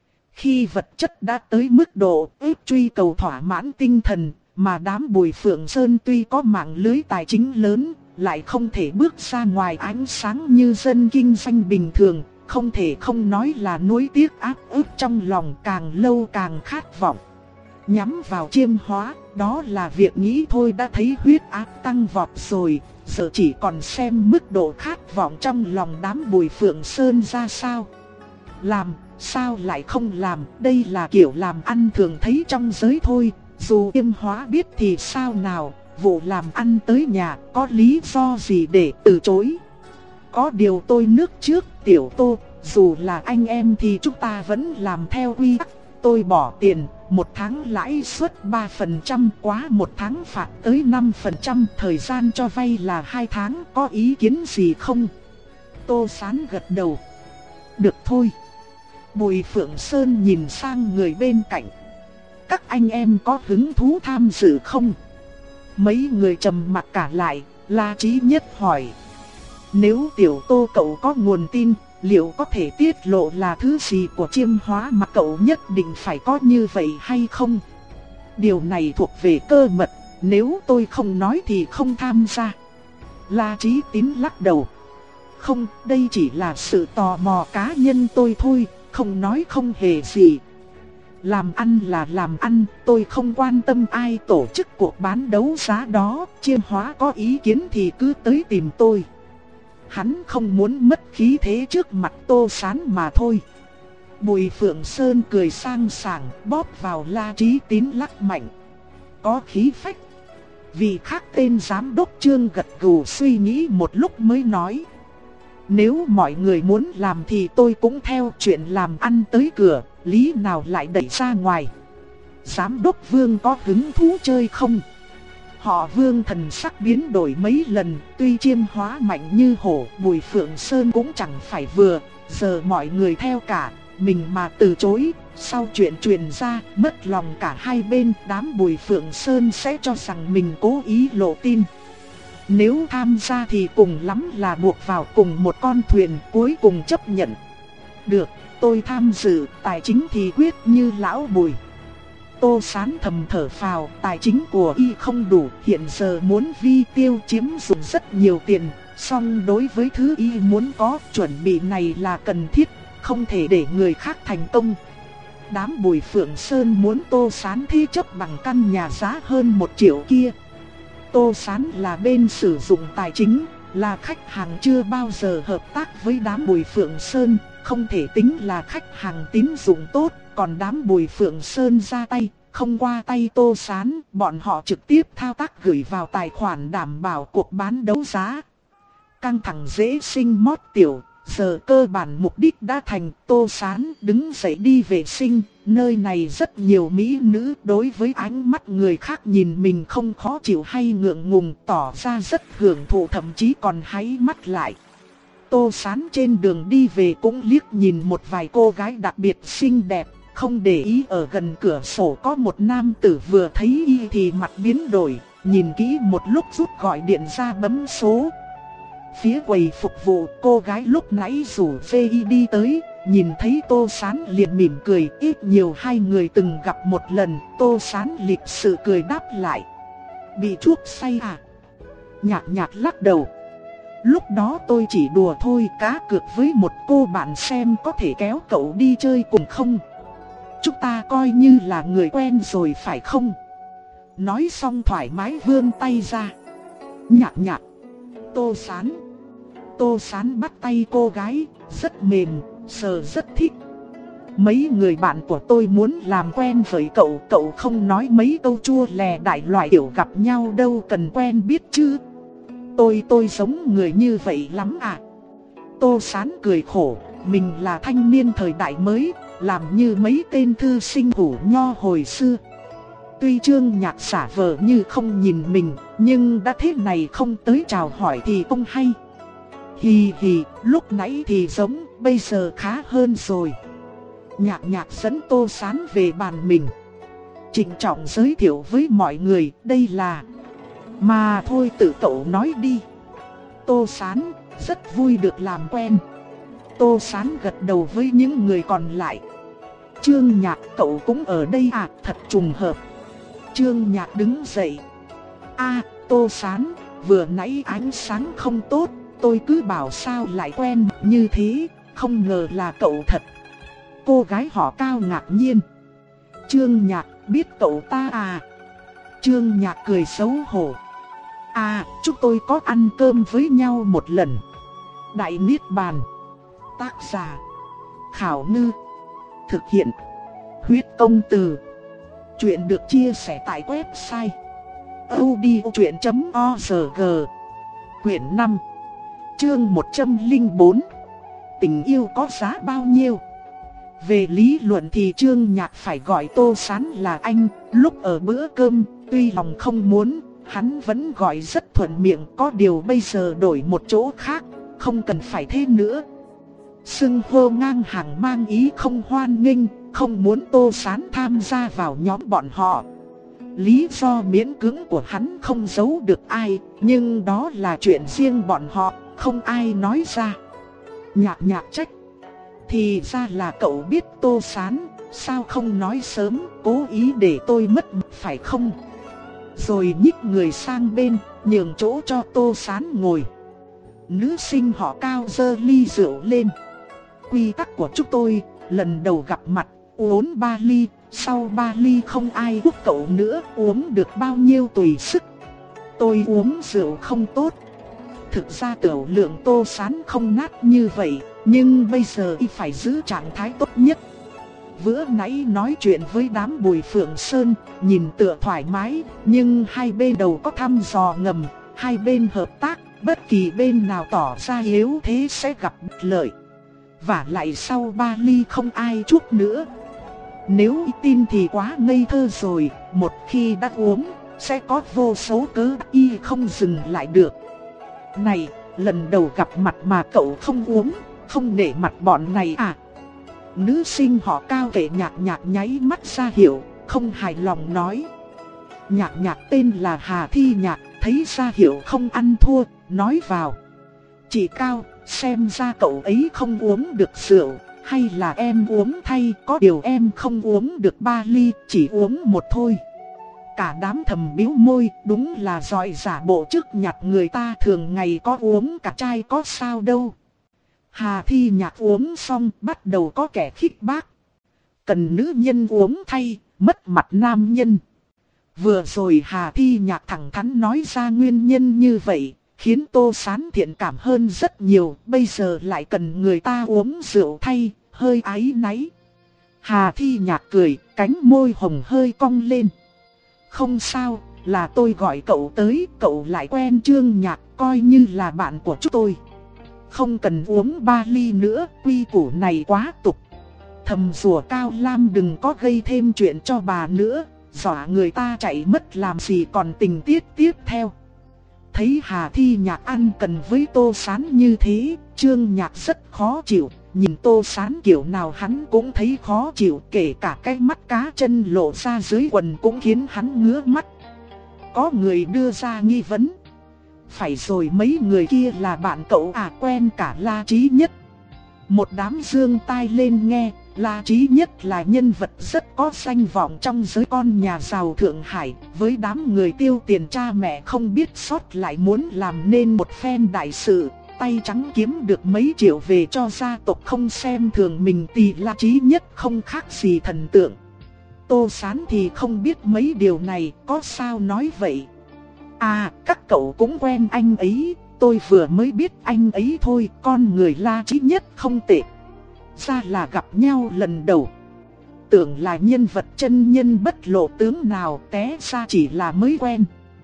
Speaker 1: Khi vật chất đã tới mức độ ép truy cầu thỏa mãn tinh thần, mà đám Bùi Phượng Sơn tuy có mạng lưới tài chính lớn, lại không thể bước ra ngoài ánh sáng như dân kinh doanh bình thường, không thể không nói là nuối tiếc áp ức trong lòng, càng lâu càng khát vọng. Nhắm vào chiêm hóa, đó là việc nghĩ thôi đã thấy huyết áp tăng vọt rồi, giờ chỉ còn xem mức độ khát vọng trong lòng đám Bùi Phượng Sơn ra sao. Làm, sao lại không làm, đây là kiểu làm ăn thường thấy trong giới thôi, dù chiêm hóa biết thì sao nào, vụ làm ăn tới nhà, có lý do gì để từ chối. Có điều tôi nước trước, Tiểu Tô, dù là anh em thì chúng ta vẫn làm theo quy tắc. Tôi bỏ tiền, một tháng lãi suất ba phần trăm, quá một tháng phạt tới năm phần trăm, thời gian cho vay là hai tháng, có ý kiến gì không? Tô Sán gật đầu. Được thôi. Bùi Phượng Sơn nhìn sang người bên cạnh. Các anh em có hứng thú tham dự không? Mấy người trầm mặc cả lại, La Chí Nhất hỏi. Nếu Tiểu Tô cậu có nguồn tin, liệu có thể tiết lộ là thứ gì của chiêm hóa mà cậu nhất định phải có như vậy hay không? Điều này thuộc về cơ mật, nếu tôi không nói thì không tham gia. La Chí Tín lắc đầu. Không, đây chỉ là sự tò mò cá nhân tôi thôi, không nói không hề gì. Làm ăn là làm ăn, tôi không quan tâm ai tổ chức cuộc bán đấu giá đó, chiêm hóa có ý kiến thì cứ tới tìm tôi. Hắn không muốn mất khí thế trước mặt Tô Sán mà thôi. Bùi Phượng Sơn cười sang sảng, bóp vào La Chí Tín lắc mạnh. Có khí phách. Vị khác tên giám đốc Trương gật gù suy nghĩ một lúc mới nói. Nếu mọi người muốn làm thì tôi cũng theo, chuyện làm ăn tới cửa, lý nào lại đẩy ra ngoài. Giám đốc Vương có hứng thú chơi không? Họ Vương thần sắc biến đổi mấy lần, tuy chiêm hóa mạnh như hổ, Bùi Phượng Sơn cũng chẳng phải vừa, giờ mọi người theo cả, mình mà từ chối, sau chuyện truyền ra, mất lòng cả hai bên, đám Bùi Phượng Sơn sẽ cho rằng mình cố ý lộ tin. Nếu tham gia thì cùng lắm là buộc vào cùng một con thuyền, cuối cùng chấp nhận. Được, tôi tham dự, tài chính thì quyết như lão Bùi. Tô Sán thầm thở phào, tài chính của y không đủ, hiện giờ muốn vi tiêu chiếm dụng rất nhiều tiền, Song đối với thứ y muốn có, chuẩn bị này là cần thiết, không thể để người khác thành công. Đám Bùi Phượng Sơn muốn Tô Sán thế chấp bằng căn nhà giá hơn một triệu kia. Tô Sán là bên sử dụng tài chính, là khách hàng chưa bao giờ hợp tác với đám Bùi Phượng Sơn, không thể tính là khách hàng tín dụng tốt. Còn đám Bùi Phượng Sơn ra tay, không qua tay Tô Sán, bọn họ trực tiếp thao tác gửi vào tài khoản đảm bảo cuộc bán đấu giá. Căng thẳng dễ sinh mót tiểu, giờ cơ bản mục đích đã thành. Tô Sán đứng dậy đi vệ sinh, nơi này rất nhiều mỹ nữ, đối với ánh mắt người khác nhìn mình không khó chịu hay ngượng ngùng, tỏ ra rất hưởng thụ, thậm chí còn háy mắt lại. Tô Sán trên đường đi về cũng liếc nhìn một vài cô gái đặc biệt xinh đẹp, không để ý ở gần cửa sổ có một nam tử, vừa thấy y thì mặt biến đổi, nhìn kỹ một lúc rút gọi điện ra bấm số. Phía quầy phục vụ, cô gái lúc nãy rủ vê i đi tới, nhìn thấy Tô Sán liền mỉm cười, ít nhiều hai người từng gặp một lần. Tô Sán lịch sự cười đáp lại. Bị chuốc say à? Nhạc Nhạc lắc đầu. Lúc đó tôi chỉ đùa thôi, cá cược với một cô bạn xem có thể kéo cậu đi chơi cùng không. Chúng ta coi như là người quen rồi phải không? Nói xong thoải mái vươn tay ra. Nhạc Nhạc, Tô Sán. Tô Sán bắt tay cô gái, rất mềm, sờ rất thích. Mấy người bạn của tôi muốn làm quen với cậu, cậu không nói mấy câu chua lè đại loại kiểu gặp nhau đâu cần quen biết chứ. Tôi tôi giống người như vậy lắm à? Tô Sán cười khổ, mình là thanh niên thời đại mới, làm như mấy tên thư sinh hủ nho hồi xưa. Tuy Trương Nhạc giả vờ như không nhìn mình, nhưng đã thế này không tới chào hỏi thì không hay. Hì hì, lúc nãy thì giống, bây giờ khá hơn rồi. Nhạc Nhạc dẫn Tô Sán về bàn mình, trịnh trọng giới thiệu với mọi người, đây là... Mà thôi tự cậu nói đi. Tô Sán, rất vui được làm quen. Tô Sán gật đầu với những người còn lại. Trương Nhạc, cậu cũng ở đây à, thật trùng hợp. Trương Nhạc đứng dậy. A, Tô Sán, vừa nãy ánh sáng không tốt, tôi cứ bảo sao lại quen như thế, không ngờ là cậu thật. Cô gái họ Cao ngạc nhiên. Trương Nhạc, biết cậu ta à? Trương Nhạc cười xấu hổ. À, chúng tôi có ăn cơm với nhau một lần. Đại Niết Bàn. Tác giả Khảo Ngư. Thực hiện Huyết Công Từ. Chuyện được chia sẻ tại website audiochuyện chấm org. Quyển năm, chương một trăm lẻ bốn. Tình yêu có giá bao nhiêu? Về lý luận thì Trương Nhạc phải gọi Tô Sán là anh. Lúc ở bữa cơm, tuy lòng không muốn, hắn vẫn gọi rất thuận miệng. Có điều bây giờ đổi một chỗ khác, không cần phải thế nữa. Xưng hô ngang hàng mang ý không hoan nghênh, không muốn Tô Sán tham gia vào nhóm bọn họ. Lý do miễn cưỡng của hắn không giấu được ai, nhưng đó là chuyện riêng bọn họ, không ai nói ra. Nhạc Nhạc trách. Thì ra là cậu biết Tô Sán, sao không nói sớm, cố ý để tôi mất mặt phải không? Rồi nhích người sang bên, nhường chỗ cho Tô Sán ngồi. Nữ sinh họ Cao giơ ly rượu lên. Quy tắc của chúng tôi, lần đầu gặp mặt, uống ba ly, sau ba ly không ai hút cậu nữa, uống được bao nhiêu tùy sức. Tôi uống rượu không tốt. Thực ra tiểu lượng Tô Sán không nát như vậy, nhưng bây giờ y phải giữ trạng thái tốt nhất. Bữa nãy nói chuyện với đám Bùi Phượng Sơn, nhìn tựa thoải mái, nhưng hai bên đầu có thăm dò ngầm, hai bên hợp tác, bất kỳ bên nào tỏ ra yếu thế sẽ gặp bất lợi. Và lại sau ba ly không ai chuốc nữa. Nếu y tin thì quá ngây thơ rồi, một khi đã uống, sẽ có vô số cớ y không dừng lại được. Này, lần đầu gặp mặt mà cậu không uống, không nể mặt bọn này à? Nữ sinh họ Cao kể Nhạc Nhạc nháy mắt ra hiệu, không hài lòng nói. Nhạc Nhạc tên là Hà Thi Nhạc, thấy ra hiệu không ăn thua, nói vào. Chị Cao, xem ra cậu ấy không uống được rượu, hay là em uống thay, có điều em không uống được ba ly, chỉ uống một thôi. Cả đám thầm bĩu môi, đúng là giỏi giả bộ trước nhặt người ta, thường ngày có uống cả chai có sao đâu. Hà Thi Nhạc uống xong bắt đầu có kẻ khích bác. Cần nữ nhân uống thay, mất mặt nam nhân. Vừa rồi Hà Thi Nhạc thẳng thắn nói ra nguyên nhân như vậy, khiến Tô Sán thiện cảm hơn rất nhiều. Bây giờ lại cần người ta uống rượu thay, hơi áy náy. Hà Thi Nhạc cười, cánh môi hồng hơi cong lên. Không sao, là tôi gọi cậu tới, cậu lại quen Trương Nhạc, coi như là bạn của chúng tôi. Không cần uống ba ly nữa, quy củ này quá tục. Thầm rủa Cao Lam đừng có gây thêm chuyện cho bà nữa, dọa người ta chạy mất làm gì còn tình tiết tiếp theo. Thấy Hà Thi Nhạc ăn cần với Tô Sán như thế, Trương Nhạc rất khó chịu. Nhìn Tô Sán kiểu nào hắn cũng thấy khó chịu, kể cả cái mắt cá chân lộ ra dưới quần cũng khiến hắn ngứa mắt. Có người đưa ra nghi vấn. Phải rồi, mấy người kia là bạn cậu à, quen cả La Chí Nhất. Một đám giương tai lên nghe. La Chí Nhất là nhân vật rất có danh vọng trong giới con nhà giàu Thượng Hải. Với đám người tiêu tiền cha mẹ không biết sót lại muốn làm nên một phen đại sự. Tay trắng kiếm được mấy triệu về cho gia tộc không xem thường mình thì La Chí Nhất không khác gì thần tượng. Tô Sán thì không biết mấy điều này, có sao nói vậy. À, các cậu cũng quen anh ấy, tôi vừa mới biết anh ấy thôi, con người La Chí Nhất không tệ. Ra là gặp nhau lần đầu. Tưởng là nhân vật chân nhân bất lộ tướng nào, té ra chỉ là mới quen.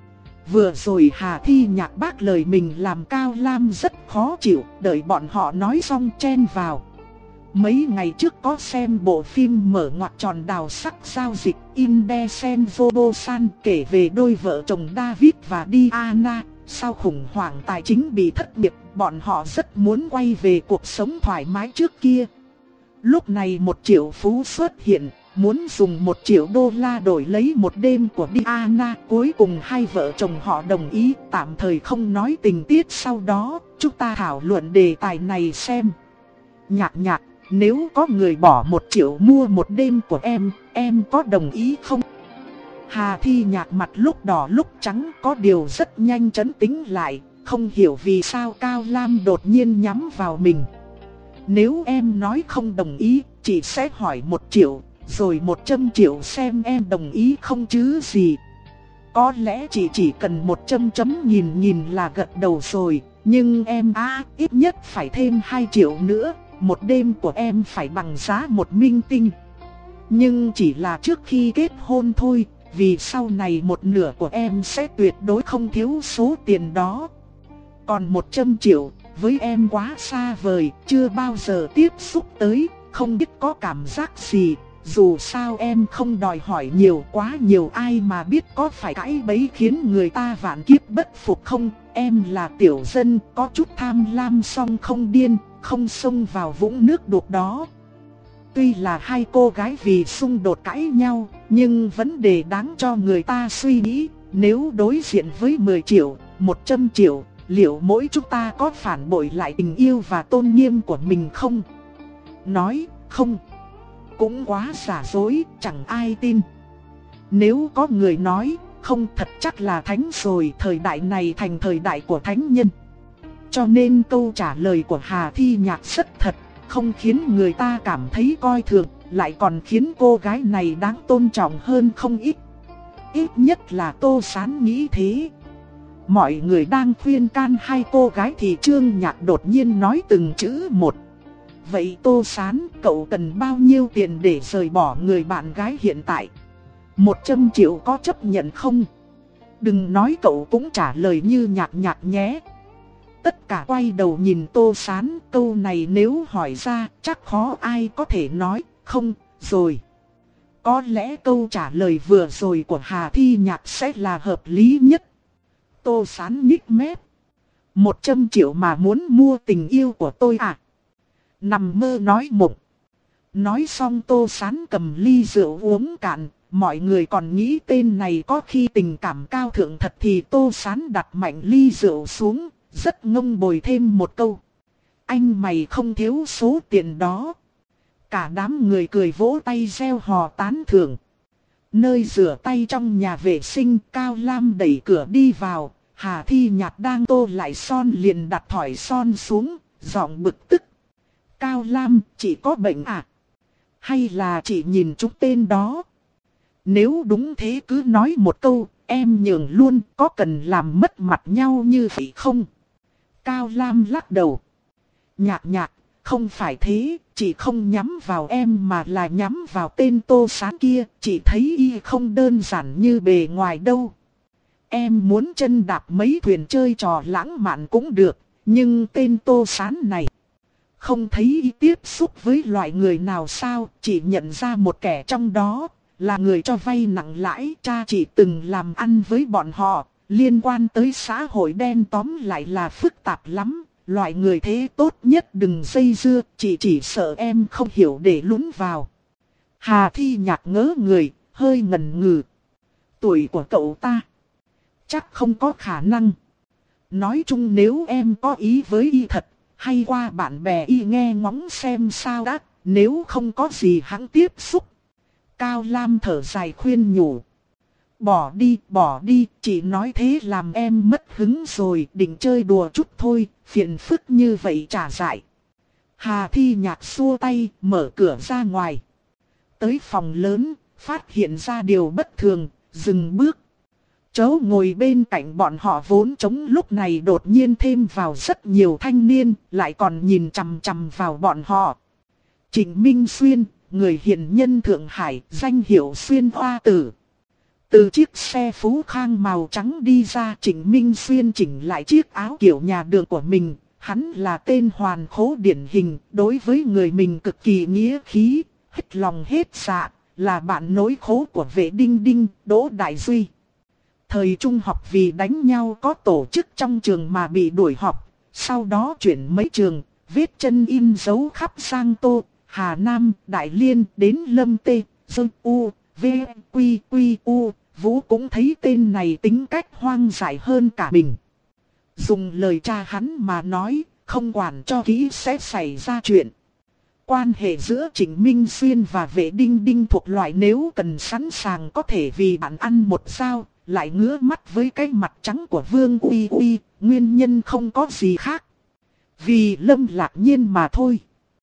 Speaker 1: Vừa rồi Hà Thi Nhạc bác lời mình làm Cao Lam rất khó chịu, đợi bọn họ nói xong chen vào. Mấy ngày trước có xem bộ phim mở ngoặc tròn đào sắc giao dịch Indesenvobosan, kể về đôi vợ chồng David và Diana. Sau khủng hoảng tài chính bị thất nghiệp, bọn họ rất muốn quay về cuộc sống thoải mái trước kia. Lúc này một triệu phú xuất hiện, muốn dùng một triệu đô la đổi lấy một đêm của Diana. Cuối cùng hai vợ chồng họ đồng ý, tạm thời không nói tình tiết sau đó, chúng ta thảo luận đề tài này xem. Nhạc Nhạc, nếu có người bỏ một triệu mua một đêm của em, em có đồng ý không? Hà Thi Nhạc mặt lúc đỏ lúc trắng, có điều rất nhanh trấn tĩnh lại, không hiểu vì sao Cao Lam đột nhiên nhắm vào mình. Nếu em nói không đồng ý, chị sẽ hỏi một triệu, rồi một trăm triệu xem em đồng ý không chứ gì. Có lẽ chị chỉ cần một trăm chấm nhìn nhìn là gật đầu rồi, nhưng em à, ít nhất phải thêm hai triệu nữa, một đêm của em phải bằng giá một minh tinh. Nhưng chỉ là trước khi kết hôn thôi, vì sau này một nửa của em sẽ tuyệt đối không thiếu số tiền đó. Còn một trăm triệu, với em quá xa vời, chưa bao giờ tiếp xúc tới, không biết có cảm giác gì. Dù sao em không đòi hỏi nhiều, quá nhiều ai mà biết có phải cãi bấy khiến người ta vạn kiếp bất phục không. Em là tiểu dân, có chút tham lam song không điên, không xông vào vũng nước đục đó. Tuy là hai cô gái vì xung đột cãi nhau, nhưng vấn đề đáng cho người ta suy nghĩ. Nếu đối diện với mười triệu, một trăm triệu, liệu mỗi chúng ta có phản bội lại tình yêu và tôn nghiêm của mình không? Nói không cũng quá giả dối, chẳng ai tin. Nếu có người nói không, thật chắc là thánh rồi, thời đại này thành thời đại của thánh nhân. Cho nên câu trả lời của Hà Thi Nhạc rất thật, không khiến người ta cảm thấy coi thường, lại còn khiến cô gái này đáng tôn trọng hơn không ít. Ít nhất là Tô Sán nghĩ thế. Mọi người đang khuyên can hai cô gái thì Trương Nhạc đột nhiên nói từng chữ một. Vậy Tô Sán, cậu cần bao nhiêu tiền để rời bỏ người bạn gái hiện tại? Một trăm triệu có chấp nhận không? Đừng nói cậu cũng trả lời như Nhạc Nhạc nhé. Tất cả quay đầu nhìn Tô Sán, câu này nếu hỏi ra chắc khó ai có thể nói không rồi. Có lẽ câu trả lời vừa rồi của Hà Thi Nhạc sẽ là hợp lý nhất. Tô Sán nhích mép. Một trăm triệu mà muốn mua tình yêu của tôi à? Nằm mơ nói mộng. Nói xong Tô Sán cầm ly rượu uống cạn. Mọi người còn nghĩ tên này có khi tình cảm cao thượng thật thì Tô Sán đặt mạnh ly rượu xuống, rất ngông bồi thêm một câu. Anh mày không thiếu số tiền đó. Cả đám người cười vỗ tay reo hò tán thưởng. Nơi rửa tay trong nhà vệ sinh, Cao Lam đẩy cửa đi vào. Hà Thi Nhạc đang tô lại son liền đặt thỏi son xuống, giọng bực tức. Cao Lam, chị có bệnh à? Hay là chị nhìn trúng tên đó? Nếu đúng thế cứ nói một câu, em nhường luôn, có cần làm mất mặt nhau như vậy không? Cao Lam lắc đầu. Nhạc nhạc, không phải thế, chị không nhắm vào em mà là nhắm vào tên Tô Sán kia, chị thấy y không đơn giản như bề ngoài đâu. Em muốn chân đạp mấy thuyền chơi trò lãng mạn cũng được, nhưng tên Tô Sán này, không thấy y tiếp xúc với loại người nào sao, chỉ nhận ra một kẻ trong đó, là người cho vay nặng lãi, cha chị từng làm ăn với bọn họ, liên quan tới xã hội đen tóm lại là phức tạp lắm, loại người thế tốt nhất đừng dây dưa, chị chỉ sợ em không hiểu để lún vào. Hà Thi Nhạc ngớ người, hơi ngần ngừ. Tuổi của cậu ta chắc không có khả năng. Nói chung nếu em có ý với y thật, hay qua bạn bè y nghe ngóng xem sao đã, nếu không có gì hãng tiếp xúc. Cao Lam thở dài khuyên nhủ. Bỏ đi, bỏ đi, chị nói thế làm em mất hứng rồi, định chơi đùa chút thôi, phiền phức như vậy trả dại. Hà Thi Nhạc xua tay, mở cửa ra ngoài. Tới phòng lớn, phát hiện ra điều bất thường, dừng bước. Chỗ ngồi bên cạnh bọn họ vốn trống lúc này đột nhiên thêm vào rất nhiều thanh niên, lại còn nhìn chằm chằm vào bọn họ. Trịnh Minh Xuyên, người hiền nhân Thượng Hải, danh hiệu Xuyên Hoa Tử. Từ chiếc xe Phú Khang màu trắng đi ra, Trịnh Minh Xuyên chỉnh lại chiếc áo kiểu nhà đường của mình. Hắn là tên hoàn khố điển hình, đối với người mình cực kỳ nghĩa khí, hết lòng hết dạ, là bạn nối khố của Vệ Đinh Đinh, Đỗ Đại Duy. Thời trung học vì đánh nhau có tổ chức trong trường mà bị đuổi học, sau đó chuyển mấy trường, vết chân in dấu khắp Giang Tô, Hà Nam, Đại Liên, đến Lâm Tê, Dơ U, V, Quy, Quy, U. Vũ cũng thấy tên này tính cách hoang dại hơn cả mình. Dùng lời cha hắn mà nói, không quản cho kỹ sẽ xảy ra chuyện. Quan hệ giữa Trịnh Minh Xuyên và Vệ Đinh Đinh thuộc loại nếu cần sẵn sàng có thể vì bạn ăn một dao, lại ngứa mắt với cái mặt trắng của Vương Uy Uy, nguyên nhân không có gì khác. Vì Lâm Lạc Nhiên mà thôi.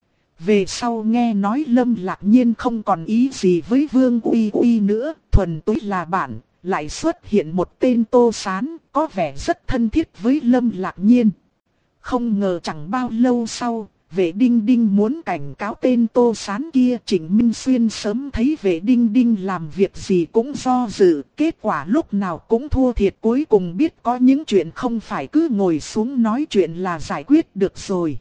Speaker 1: Về sau nghe nói Lâm Lạc Nhiên không còn ý gì với Vương Uy Uy nữa, thuần túy là bạn, lại xuất hiện một tên Tô Sán, có vẻ rất thân thiết với Lâm Lạc Nhiên. Không ngờ chẳng bao lâu sau, Vệ Đinh Đinh muốn cảnh cáo tên Tô Sán kia, Trịnh Minh Xuyên sớm thấy Vệ Đinh Đinh làm việc gì cũng do dự, kết quả lúc nào cũng thua thiệt, cuối cùng biết có những chuyện không phải cứ ngồi xuống nói chuyện là giải quyết được rồi.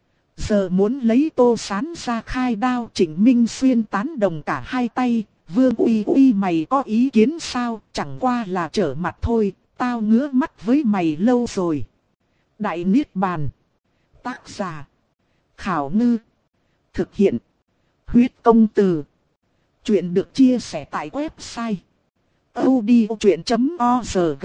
Speaker 1: Giờ muốn lấy Tô Sán ra khai đao, Trịnh Minh Xuyên tán đồng cả hai tay. Vương Uy Uy, mày có ý kiến sao? Chẳng qua là trở mặt thôi, tao ngứa mắt với mày lâu rồi. Đại Niết Bàn. Tác giả Khảo Ngư. Thực hiện Huyết Công Từ. Chuyện được chia sẻ tại website audiochuyện chấm org.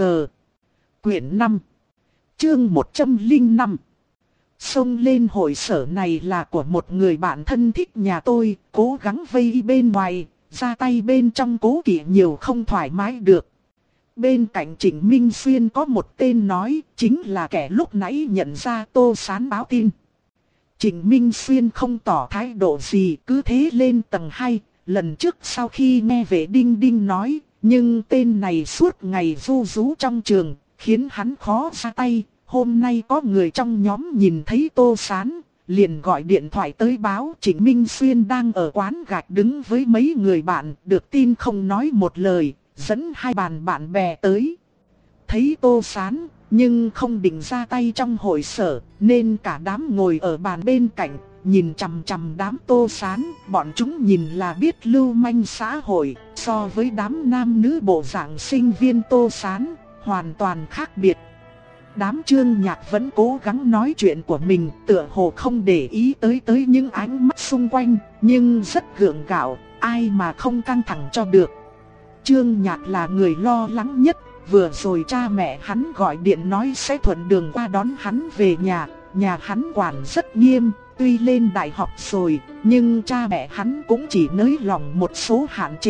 Speaker 1: Quyển năm, chương một trăm lẻ năm. Xông lên hội sở này là của một người bạn thân thích nhà tôi, cố gắng vây bên ngoài, ra tay bên trong cố kỵ nhiều không thoải mái được. Bên cạnh Trịnh Minh Xuyên có một tên nói, chính là kẻ lúc nãy nhận ra Tô Sán báo tin. Trịnh Minh Xuyên không tỏ thái độ gì, cứ thế lên tầng hai, lần trước sau khi nghe Vệ Đinh Đinh nói, nhưng tên này suốt ngày ru rú trong trường, khiến hắn khó ra tay. Hôm nay có người trong nhóm nhìn thấy Tô Sán, liền gọi điện thoại tới báo Trịnh Minh Xuyên đang ở quán gạch đứng với mấy người bạn, được tin không nói một lời, dẫn hai bàn bạn bè tới. Thấy Tô Sán, nhưng không định ra tay trong hội sở, nên cả đám ngồi ở bàn bên cạnh, nhìn chằm chằm đám Tô Sán, bọn chúng nhìn là biết lưu manh xã hội, so với đám nam nữ bộ dạng sinh viên Tô Sán, hoàn toàn khác biệt. Đám Trương Nhạc vẫn cố gắng nói chuyện của mình, tựa hồ không để ý tới tới những ánh mắt xung quanh, nhưng rất gượng gạo, ai mà không căng thẳng cho được. Trương Nhạc là người lo lắng nhất, vừa rồi cha mẹ hắn gọi điện nói sẽ thuận đường qua đón hắn về nhà, nhà hắn quản rất nghiêm, tuy lên đại học rồi, nhưng cha mẹ hắn cũng chỉ nới lỏng một số hạn chế,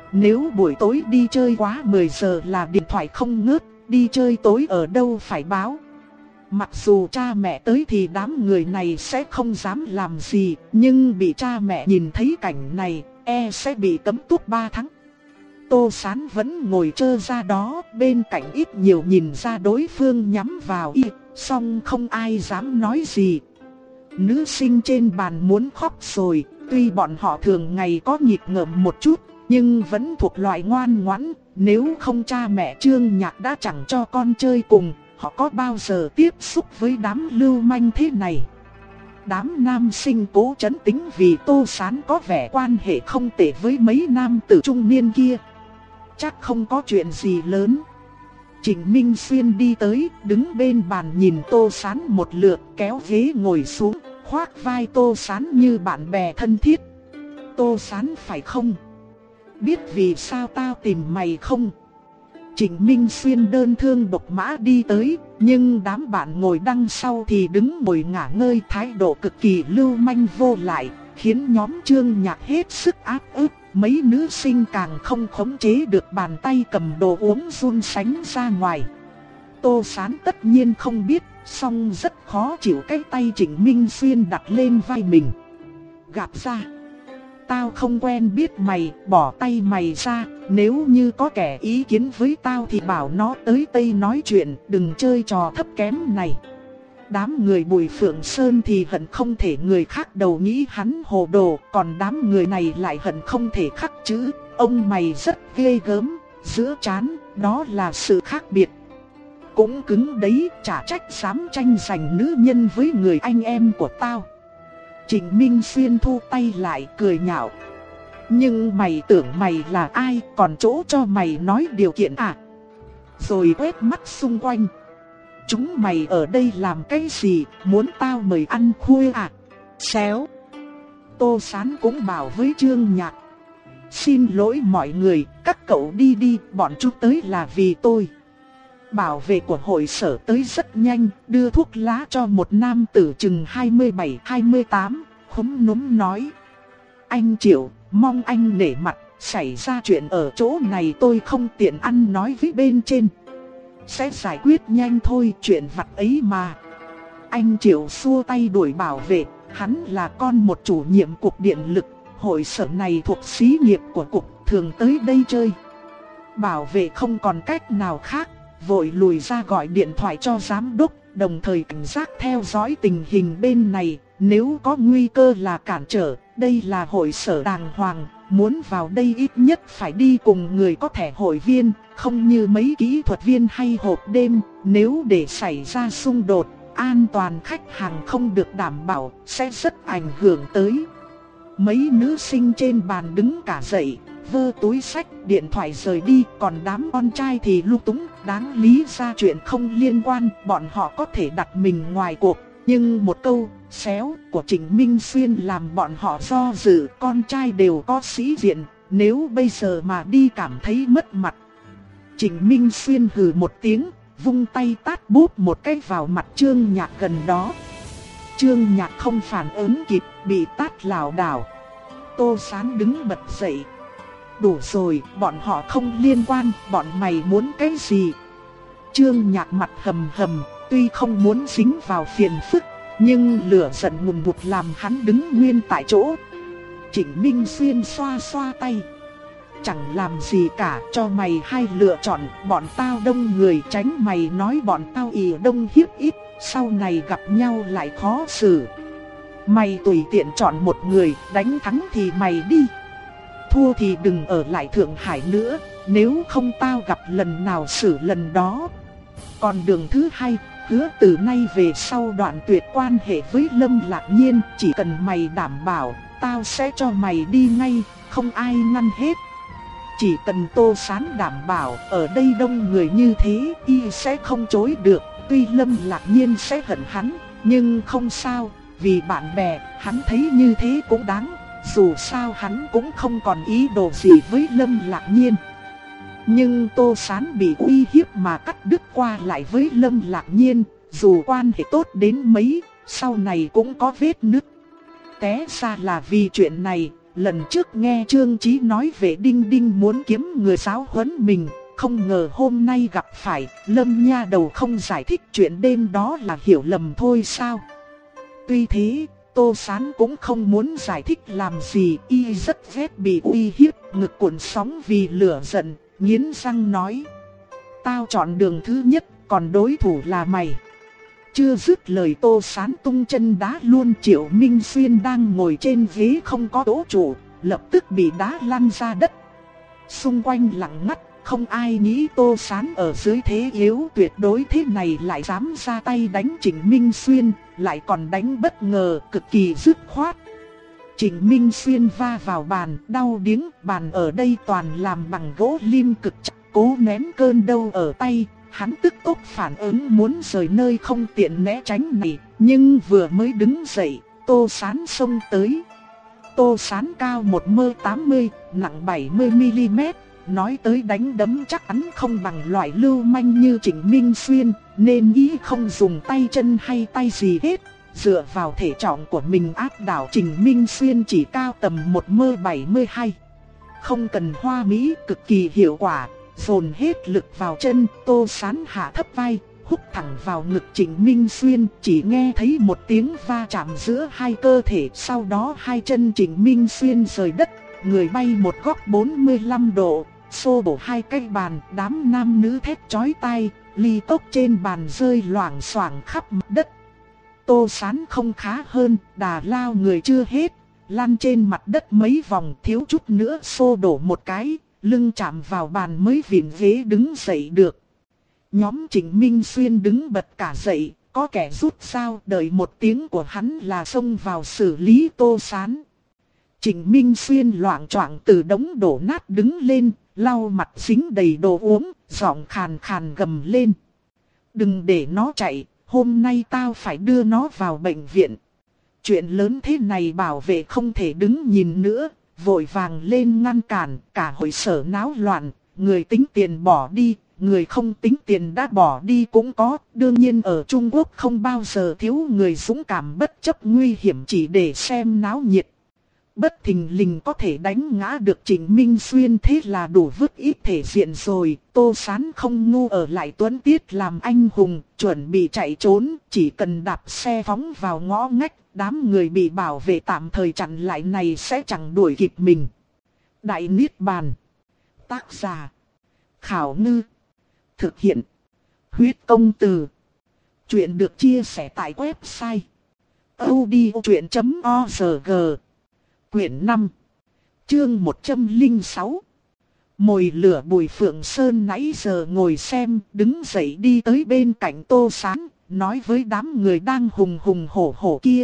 Speaker 1: nếu buổi tối đi chơi quá mười giờ là điện thoại không ngớt, đi chơi tối ở đâu phải báo. Mặc dù cha mẹ tới thì đám người này sẽ không dám làm gì, nhưng bị cha mẹ nhìn thấy cảnh này, e sẽ bị cấm túc ba tháng. Tô Sán vẫn ngồi trơ ra đó, bên cạnh ít nhiều nhìn ra đối phương nhắm vào y, song không ai dám nói gì. Nữ sinh trên bàn muốn khóc rồi, tuy bọn họ thường ngày có nhịp ngợm một chút, nhưng vẫn thuộc loại ngoan ngoãn, nếu không cha mẹ Trương Nhạc đã chẳng cho con chơi cùng, họ có bao giờ tiếp xúc với đám lưu manh thế này. Đám nam sinh cố trấn tĩnh vì Tô Sán có vẻ quan hệ không tệ với mấy nam tử trung niên kia. Chắc không có chuyện gì lớn. Trịnh Minh Xuyên đi tới, đứng bên bàn nhìn Tô Sán một lượt, kéo ghế ngồi xuống, khoác vai Tô Sán như bạn bè thân thiết. Tô Sán phải không? Biết vì sao tao tìm mày không? Trịnh Minh Xuyên đơn thương độc mã đi tới, nhưng đám bạn ngồi đằng sau thì đứng ngồi ngả ngơi, thái độ cực kỳ lưu manh vô lại, khiến nhóm Trương Nhạc hết sức áp ức. Mấy nữ sinh càng không khống chế được bàn tay cầm đồ uống run sánh ra ngoài. Tô Sán tất nhiên không biết, song rất khó chịu cái tay Trịnh Minh Xuyên đặt lên vai mình. Gặp ra, tao không quen biết mày, bỏ tay mày ra, nếu như có kẻ ý kiến với tao thì bảo nó tới Tây nói chuyện, đừng chơi trò thấp kém này. Đám người Bùi Phượng Sơn thì hận không thể người khác đầu nghĩ hắn hồ đồ, còn đám người này lại hận không thể khắc chữ ông mày rất ghê gớm, giữa trán, đó là sự khác biệt. Cũng cứng đấy, chả trách dám tranh giành nữ nhân với người anh em của tao. Trịnh Minh Xuyên thu tay lại cười nhạo. Nhưng mày tưởng mày là ai, còn chỗ cho mày nói điều kiện à? Rồi quét mắt xung quanh. Chúng mày ở đây làm cái gì, muốn tao mời ăn khuya à? Xéo. Tô Sán cũng bảo với Trương Nhạc. Xin lỗi mọi người, các cậu đi đi, bọn chúng tới là vì tôi. Bảo vệ của hội sở tới rất nhanh, đưa thuốc lá cho một nam tử chừng hai mươi bảy hai mươi tám, khúm núm nói. Anh Triệu, mong anh nể mặt, xảy ra chuyện ở chỗ này tôi không tiện ăn nói với bên trên. Sẽ giải quyết nhanh thôi, chuyện vặt ấy mà. Anh Triệu xua tay đuổi bảo vệ, hắn là con một chủ nhiệm cục điện lực, hội sở này thuộc xí nghiệp của cục, thường tới đây chơi. Bảo vệ không còn cách nào khác, vội lùi ra gọi điện thoại cho giám đốc, đồng thời cảnh giác theo dõi tình hình bên này, nếu có nguy cơ là cản trở, đây là hội sở đàng hoàng, muốn vào đây ít nhất phải đi cùng người có thẻ hội viên, không như mấy kỹ thuật viên hay hộp đêm, nếu để xảy ra xung đột, an toàn khách hàng không được đảm bảo, sẽ rất ảnh hưởng tới. Mấy nữ sinh trên bàn đứng cả dậy, vơ túi sách, điện thoại rời đi, còn đám con trai thì lung túng, đáng lý ra chuyện không liên quan, bọn họ có thể đặt mình ngoài cuộc. Nhưng một câu xéo của Trịnh Minh Xuyên làm bọn họ do dự, con trai đều có sĩ diện, nếu bây giờ mà đi cảm thấy mất mặt. Trịnh Minh Xuyên hừ một tiếng, vung tay tát bốp một cái vào mặt Trương Nhạc gần đó. Trương Nhạc không phản ứng kịp, bị tát lảo đảo. Tô Sán đứng bật dậy. Đủ rồi, bọn họ không liên quan, bọn mày muốn cái gì? Trương Nhạc mặt hầm hầm, tuy không muốn dính vào phiền phức, nhưng lửa giận ngùn ngụt làm hắn đứng nguyên tại chỗ. Trịnh Minh Xuyên xoa xoa tay. Chẳng làm gì cả, cho mày hai lựa chọn, bọn tao đông người tránh mày nói bọn tao ì đông hiếp ít, sau này gặp nhau lại khó xử. Mày tùy tiện chọn một người, đánh thắng thì mày đi. Thua thì đừng ở lại Thượng Hải nữa, nếu không tao gặp lần nào xử lần đó. Còn đường thứ hai, hứa từ nay về sau đoạn tuyệt quan hệ với Lâm Lạc Nhiên, chỉ cần mày đảm bảo, tao sẽ cho mày đi ngay, không ai ngăn hết. Chỉ cần Tô Sán đảm bảo, ở đây đông người như thế, y sẽ không chối được, tuy Lâm Lạc Nhiên sẽ hận hắn, nhưng không sao, vì bạn bè, hắn thấy như thế cũng đáng, dù sao hắn cũng không còn ý đồ gì với Lâm Lạc Nhiên. Nhưng Tô Sán bị uy hiếp mà cắt đứt qua lại với Lâm Lạc Nhiên, dù quan hệ tốt đến mấy, sau này cũng có vết nứt. Té ra là vì chuyện này, lần trước nghe Trương Chí nói về Đinh Đinh muốn kiếm người giáo huấn mình, không ngờ hôm nay gặp phải, Lâm nha đầu không giải thích chuyện đêm đó là hiểu lầm thôi sao? Tuy thế, Tô Sán cũng không muốn giải thích làm gì, y rất ghét bị uy hiếp, ngực cuộn sóng vì lửa giận, nghiến răng nói. Tao chọn đường thứ nhất, còn đối thủ là mày. Chưa dứt lời Tô Sán tung chân đá luôn Triệu Minh Xuyên đang ngồi trên ghế không có chỗ trụ, lập tức bị đá lăn ra đất. Xung quanh lặng ngắt, không ai nghĩ Tô Sán ở dưới thế yếu tuyệt đối thế này lại dám ra tay đánh Trịnh Minh Xuyên, lại còn đánh bất ngờ cực kỳ dứt khoát. Trịnh Minh Xuyên va vào bàn, đau điếng, bàn ở đây toàn làm bằng gỗ lim cực chắc, cố nén cơn đau ở tay. Hắn tức tốc phản ứng muốn rời nơi không tiện né tránh này, nhưng vừa mới đứng dậy, Tô Sán xông tới. Tô Sán cao một mét tám mươi, nặng bảy mươi mi li mét, nói tới đánh đấm chắc hắn không bằng loại lưu manh như Trịnh Minh Xuyên, nên ý không dùng tay chân hay tay gì hết. Dựa vào thể trọng của mình áp đảo Trịnh Minh Xuyên chỉ cao tầm một mét bảy mươi hai. Không cần hoa mỹ, cực kỳ hiệu quả. Dồn hết lực vào chân, Tô Sán hạ thấp vai, húc thẳng vào ngực Trịnh Minh Xuyên, chỉ nghe thấy một tiếng va chạm giữa hai cơ thể, sau đó hai chân Trịnh Minh Xuyên rời đất, người bay một góc bốn mươi lăm độ, xô bổ hai cái bàn, đám nam nữ thét chói tai, ly cốc trên bàn rơi loảng xoảng khắp mặt đất. Tô Sán không khá hơn, đà lao người chưa hết, lăn trên mặt đất mấy vòng, thiếu chút nữa xô đổ một cái. Lưng chạm vào bàn mới vịn ghế đứng dậy được. Nhóm Trịnh Minh Xuyên đứng bật cả dậy, có kẻ rút dao đợi một tiếng của hắn là xông vào xử lý Tô Sán. Trịnh Minh Xuyên loạng choạng từ đống đổ nát đứng lên, lau mặt dính đầy đồ uống, giọng khàn khàn gầm lên. Đừng để nó chạy, hôm nay tao phải đưa nó vào bệnh viện. Chuyện lớn thế này bảo vệ không thể đứng nhìn nữa. Vội vàng lên ngăn cản, cả hội sở náo loạn, người tính tiền bỏ đi, người không tính tiền đã bỏ đi cũng có. Đương nhiên ở Trung Quốc không bao giờ thiếu người dũng cảm bất chấp nguy hiểm chỉ để xem náo nhiệt. Bất thình lình có thể đánh ngã được Trịnh Minh Xuyên thế là đủ vứt ít thể diện rồi. Tô Sán không ngu ở lại Tuấn Tiết làm anh hùng, chuẩn bị chạy trốn, chỉ cần đạp xe phóng vào ngõ ngách. Đám người bị bảo vệ tạm thời chặn lại này sẽ chẳng đuổi kịp mình. Đại Niết Bàn. Tác giả. Khảo Ngư. Thực hiện. Huyết Công Từ. Chuyện được chia sẻ tại website audiochuyện chấm org. Quyển năm. Chương một trăm lẻ sáu. Mồi lửa. Bùi Phượng Sơn nãy giờ ngồi xem, đứng dậy đi tới bên cạnh Tô Sán, nói với đám người đang hùng hùng hổ hổ kia.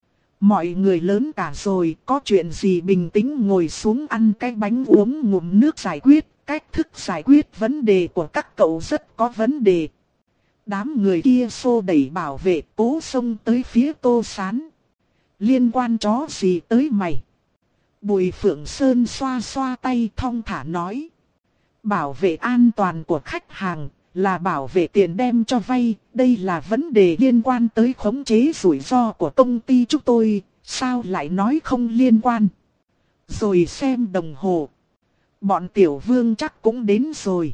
Speaker 1: Mọi người lớn cả rồi, có chuyện gì bình tĩnh ngồi xuống ăn cái bánh uống ngụm nước giải quyết, cách thức giải quyết vấn đề của các cậu rất có vấn đề. Đám người kia xô đẩy bảo vệ, cố xông tới phía Tô Sán. Liên quan chó gì tới mày? Bùi Phượng Sơn xoa xoa tay thong thả nói. Bảo vệ an toàn của khách hàng, là bảo vệ tiền đem cho vay, đây là vấn đề liên quan tới khống chế rủi ro của công ty chúng tôi, sao lại nói không liên quan? Rồi xem đồng hồ. Bọn Tiểu Vương chắc cũng đến rồi.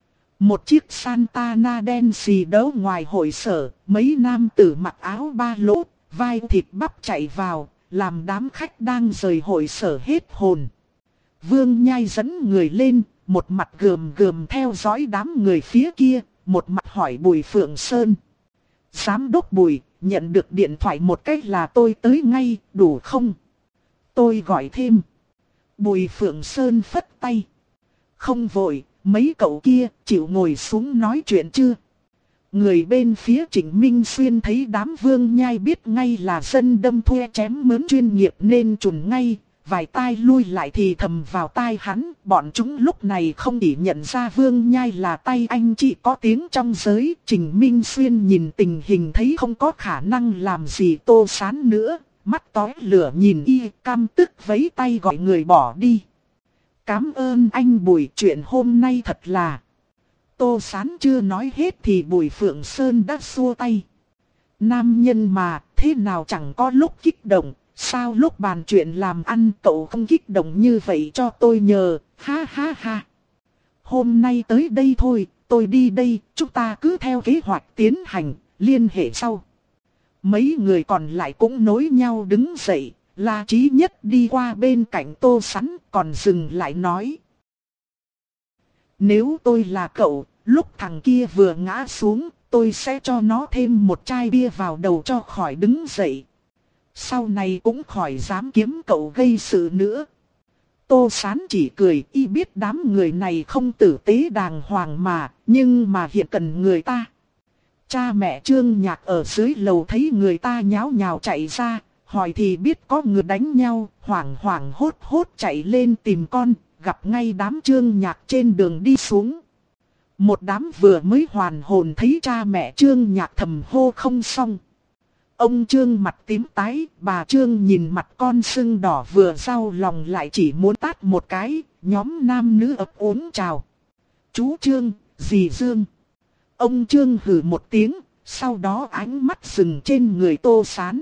Speaker 1: Một chiếc Santana đen xì đấu ngoài hội sở, mấy nam tử mặc áo ba lỗ, vai thịt bắp chạy vào, làm đám khách đang rời hội sở hết hồn. Vương Nhai dẫn người lên, một mặt gườm gườm theo dõi đám người phía kia, một mặt hỏi Bùi Phượng Sơn. Giám đốc Bùi, nhận được điện thoại một cách là tôi tới ngay, đủ không? Tôi gọi thêm. Bùi Phượng Sơn phất tay. Không vội, mấy cậu kia chịu ngồi xuống nói chuyện chưa? Người bên phía Trịnh Minh Xuyên thấy đám Vương Nhai biết ngay là dân đâm thuê chém mướn chuyên nghiệp nên trùn ngay. Vài tai lui lại thì thầm vào tai hắn, bọn chúng lúc này không chỉ nhận ra Vương Nhai là tay anh chị có tiếng trong giới. Trịnh Minh Xuyên nhìn tình hình thấy không có khả năng làm gì Tô Sán nữa, mắt tóe lửa nhìn y, căm tức vẫy tay gọi người bỏ đi. Cảm ơn anh Bùi, chuyện hôm nay thật là... Tô Sán chưa nói hết thì Bùi Phượng Sơn đã xua tay. Nam nhân mà, thế nào chẳng có lúc kích động. Sao lúc bàn chuyện làm ăn cậu không kích động như vậy cho tôi nhờ, ha ha ha. Hôm nay tới đây thôi, tôi đi đây, chúng ta cứ theo kế hoạch tiến hành, liên hệ sau. Mấy người còn lại cũng nối nhau đứng dậy, La Chí Nhất đi qua bên cạnh Tô Sán còn dừng lại nói. Nếu tôi là cậu, lúc thằng kia vừa ngã xuống, tôi sẽ cho nó thêm một chai bia vào đầu cho khỏi đứng dậy. Sau này cũng khỏi dám kiếm cậu gây sự nữa. Tô Sán chỉ cười, y biết đám người này không tử tế đàng hoàng mà, nhưng mà hiện cần người ta. Cha mẹ Trương Nhạc ở dưới lầu thấy người ta nháo nhào chạy ra, hỏi thì biết có người đánh nhau, hoảng hoảng hốt hốt chạy lên tìm con, gặp ngay đám Trương Nhạc trên đường đi xuống. Một đám vừa mới hoàn hồn thấy cha mẹ Trương Nhạc thầm hô không xong. Ông Trương mặt tím tái, bà Trương nhìn mặt con sưng đỏ vừa đau lòng lại chỉ muốn tát một cái, nhóm nam nữ ấp úng chào. Chú Trương, dì Dương. Ông Trương hừ một tiếng, sau đó ánh mắt dừng trên người Tô Sán.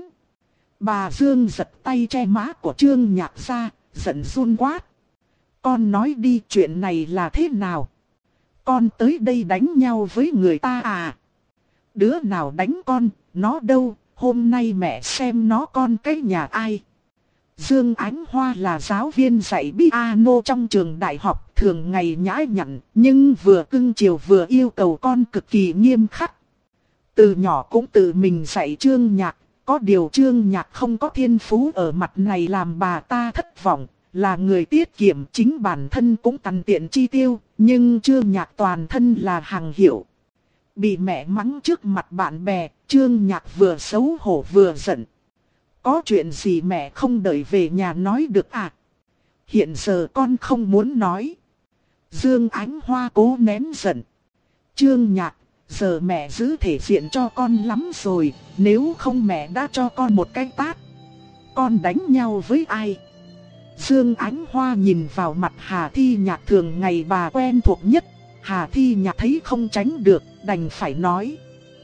Speaker 1: Bà Dương giật tay che má của Trương Nhạc ra, giận run quát. Con nói đi, chuyện này là thế nào? Con tới đây đánh nhau với người ta à? Đứa nào đánh con, nó đâu, hôm nay mẹ xem nó con cái nhà ai? Dương Ánh Hoa là giáo viên dạy piano trong trường đại học, thường ngày nhã nhặn, nhưng vừa cưng chiều vừa yêu cầu con cực kỳ nghiêm khắc. Từ nhỏ cũng tự mình dạy Trương Nhạc, có điều Trương Nhạc không có thiên phú ở mặt này làm bà ta thất vọng, là người tiết kiệm, chính bản thân cũng tằn tiện chi tiêu, nhưng Trương Nhạc toàn thân là hàng hiệu. Bị mẹ mắng trước mặt bạn bè, Trương Nhạc vừa xấu hổ vừa giận. Có chuyện gì mẹ không đợi về nhà nói được à? Hiện giờ con không muốn nói. Dương Ánh Hoa cố nén giận. Trương Nhạc, giờ mẹ giữ thể diện cho con lắm rồi, nếu không mẹ đã cho con một cái tát. Con đánh nhau với ai? Dương Ánh Hoa nhìn vào mặt Hà Thi Nhạc, thường ngày bà quen thuộc nhất. Hà Thi Nhạc thấy không tránh được, đành phải nói.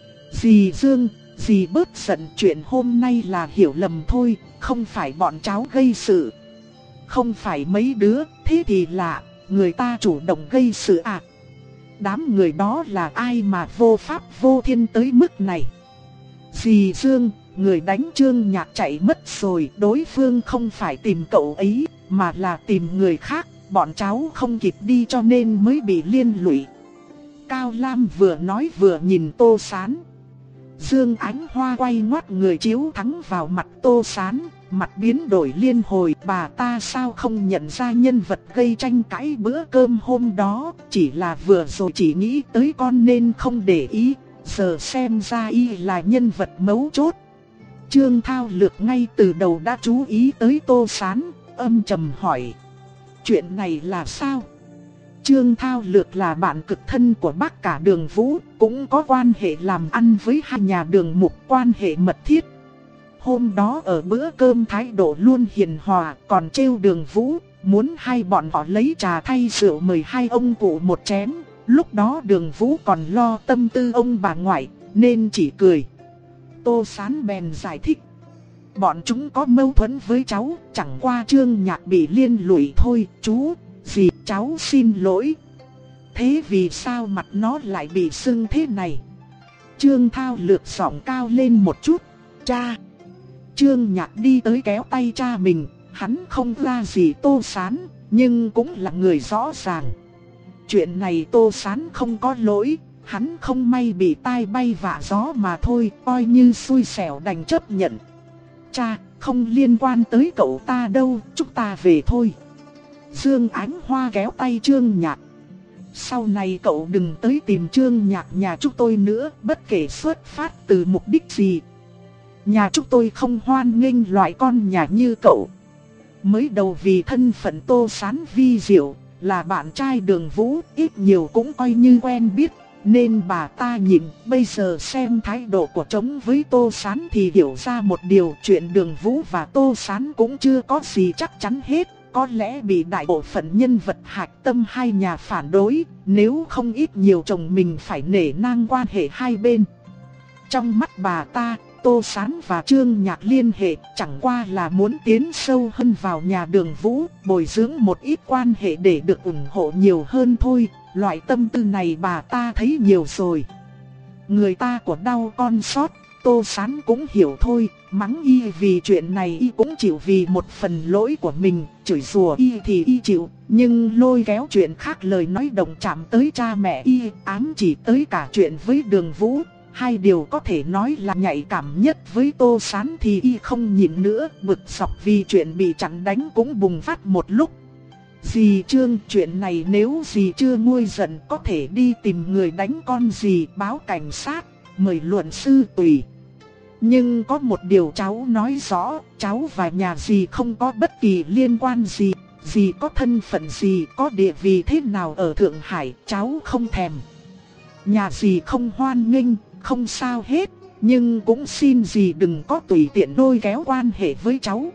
Speaker 1: Dì Dương, dì bớt giận, chuyện hôm nay là hiểu lầm thôi, không phải bọn cháu gây sự. Không phải mấy đứa, thế thì lạ, người ta chủ động gây sự à? Đám người đó là ai mà vô pháp vô thiên tới mức này? Dì Dương, người đánh Trương Nhạc chạy mất rồi, đối phương không phải tìm cậu ấy, mà là tìm người khác, bọn cháu không kịp đi cho nên mới bị liên lụy. Cao Lam vừa nói vừa nhìn Tô Sán. Dương Ánh Hoa quay ngoắt người chiếu thẳng vào mặt Tô Sán, mặt biến đổi liên hồi. Bà ta sao không nhận ra nhân vật gây tranh cãi bữa cơm hôm đó, chỉ là vừa rồi chỉ nghĩ tới con nên không để ý, giờ xem ra y là nhân vật mấu chốt. Trương Thao Lược ngay từ đầu đã chú ý tới Tô Sán, âm trầm hỏi. Chuyện này là sao? Trương Thao Lược là bạn cực thân của bác cả Đường Vũ, cũng có quan hệ làm ăn với hai nhà Đường Mục, quan hệ mật thiết. Hôm đó ở bữa cơm thái độ luôn hiền hòa, còn trêu Đường Vũ, muốn hai bọn họ lấy trà thay rượu mời hai ông cụ một chén. Lúc đó Đường Vũ còn lo tâm tư ông bà ngoại, nên chỉ cười. Tô Sán bèn giải thích. Bọn chúng có mâu thuẫn với cháu, chẳng qua Trương Nhạc bị liên lụy thôi, chú, dì, cháu xin lỗi. Thế vì sao mặt nó lại bị sưng thế này? Trương Thao Lược giọng cao lên một chút. Cha! Trương Nhạc đi tới kéo tay cha mình, hắn không ra gì Tô Sán, nhưng cũng là người rõ ràng. Chuyện này Tô Sán không có lỗi, hắn không may bị tai bay vạ gió mà thôi, coi như xui xẻo đành chấp nhận. Cha, không liên quan tới cậu ta đâu, chúng ta về thôi. Dương Ánh Hoa kéo tay Trương Nhạc. Sau này cậu đừng tới tìm Trương Nhạc nhà chúng tôi nữa, bất kể xuất phát từ mục đích gì. Nhà chúng tôi không hoan nghênh loại con nhà như cậu. Mới đầu vì thân phận Tô Sán vi diệu, là bạn trai Đường Vũ, ít nhiều cũng coi như quen biết, nên bà ta nhịn. Bây giờ xem thái độ của trống với Tô Sán thì hiểu ra một điều, chuyện Đường Vũ và Tô Sán cũng chưa có gì chắc chắn hết. Có lẽ bị đại bộ phận nhân vật hạch tâm hai nhà phản đối, nếu không ít nhiều chồng mình phải nể nang quan hệ hai bên. Trong mắt bà ta, Tô Sán và Trương Nhạc liên hệ chẳng qua là muốn tiến sâu hơn vào nhà Đường Vũ, bồi dưỡng một ít quan hệ để được ủng hộ nhiều hơn thôi. Loại tâm tư này bà ta thấy nhiều rồi. Người ta của đau con sót, Tô Sán cũng hiểu thôi. Mắng y vì chuyện này y cũng chịu vì một phần lỗi của mình. Chửi rủa y thì y chịu, nhưng lôi kéo chuyện khác lời nói động chạm tới cha mẹ y, ám chỉ tới cả chuyện với Đường Vũ. Hai điều có thể nói là nhạy cảm nhất với Tô Sán thì y không nhịn nữa, bực dọc vì chuyện bị chặn đánh cũng bùng phát một lúc. Dì Trương, chuyện này nếu dì chưa nguôi giận có thể đi tìm người đánh con dì, báo cảnh sát, mời luận sư tùy. Nhưng có một điều cháu nói rõ, cháu và nhà dì không có bất kỳ liên quan gì. Dì có thân phận gì, có địa vị thế nào ở Thượng Hải, cháu không thèm. Nhà dì không hoan nghênh, không sao hết, nhưng cũng xin dì đừng có tùy tiện lôi kéo quan hệ với cháu.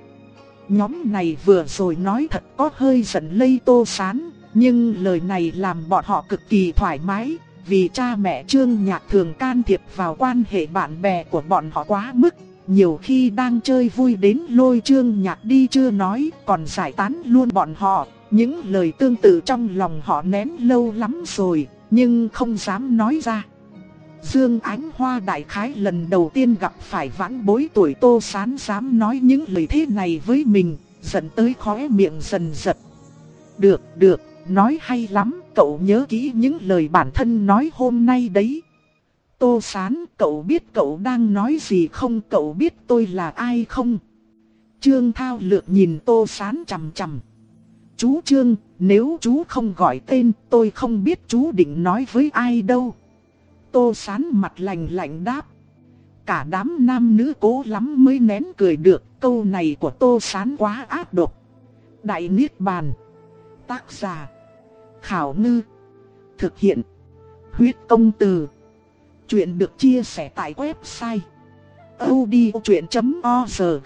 Speaker 1: Nhóm này vừa rồi nói thật có hơi giận lây Tô Sán, nhưng lời này làm bọn họ cực kỳ thoải mái, vì cha mẹ Trương Nhạc thường can thiệp vào quan hệ bạn bè của bọn họ quá mức. Nhiều khi đang chơi vui đến lôi Trương Nhạc đi chưa nói, còn giải tán luôn bọn họ. Những lời tương tự trong lòng họ nén lâu lắm rồi, nhưng không dám nói ra. Dương Ánh Hoa đại khái lần đầu tiên gặp phải vãn bối tuổi Tô Sán dám nói những lời thế này với mình, dẫn tới khóe miệng dần giật. Được, được, nói hay lắm, cậu nhớ kỹ những lời bản thân nói hôm nay đấy. Tô Sán, cậu biết cậu đang nói gì không? Cậu biết tôi là ai không? Trương Thao Lược nhìn Tô Sán chằm chằm. Chú Trương, nếu chú không gọi tên, tôi không biết chú định nói với ai đâu. Tô Sán mặt lạnh lạnh đáp. Cả đám nam nữ cố lắm mới nén cười được, câu này của Tô Sán quá ác độc. Đại Niết Bàn. Tác giả Khảo Ngư. Thực hiện Huyết Công Từ. Chuyện được chia sẻ tại website audiochuyện chấm org.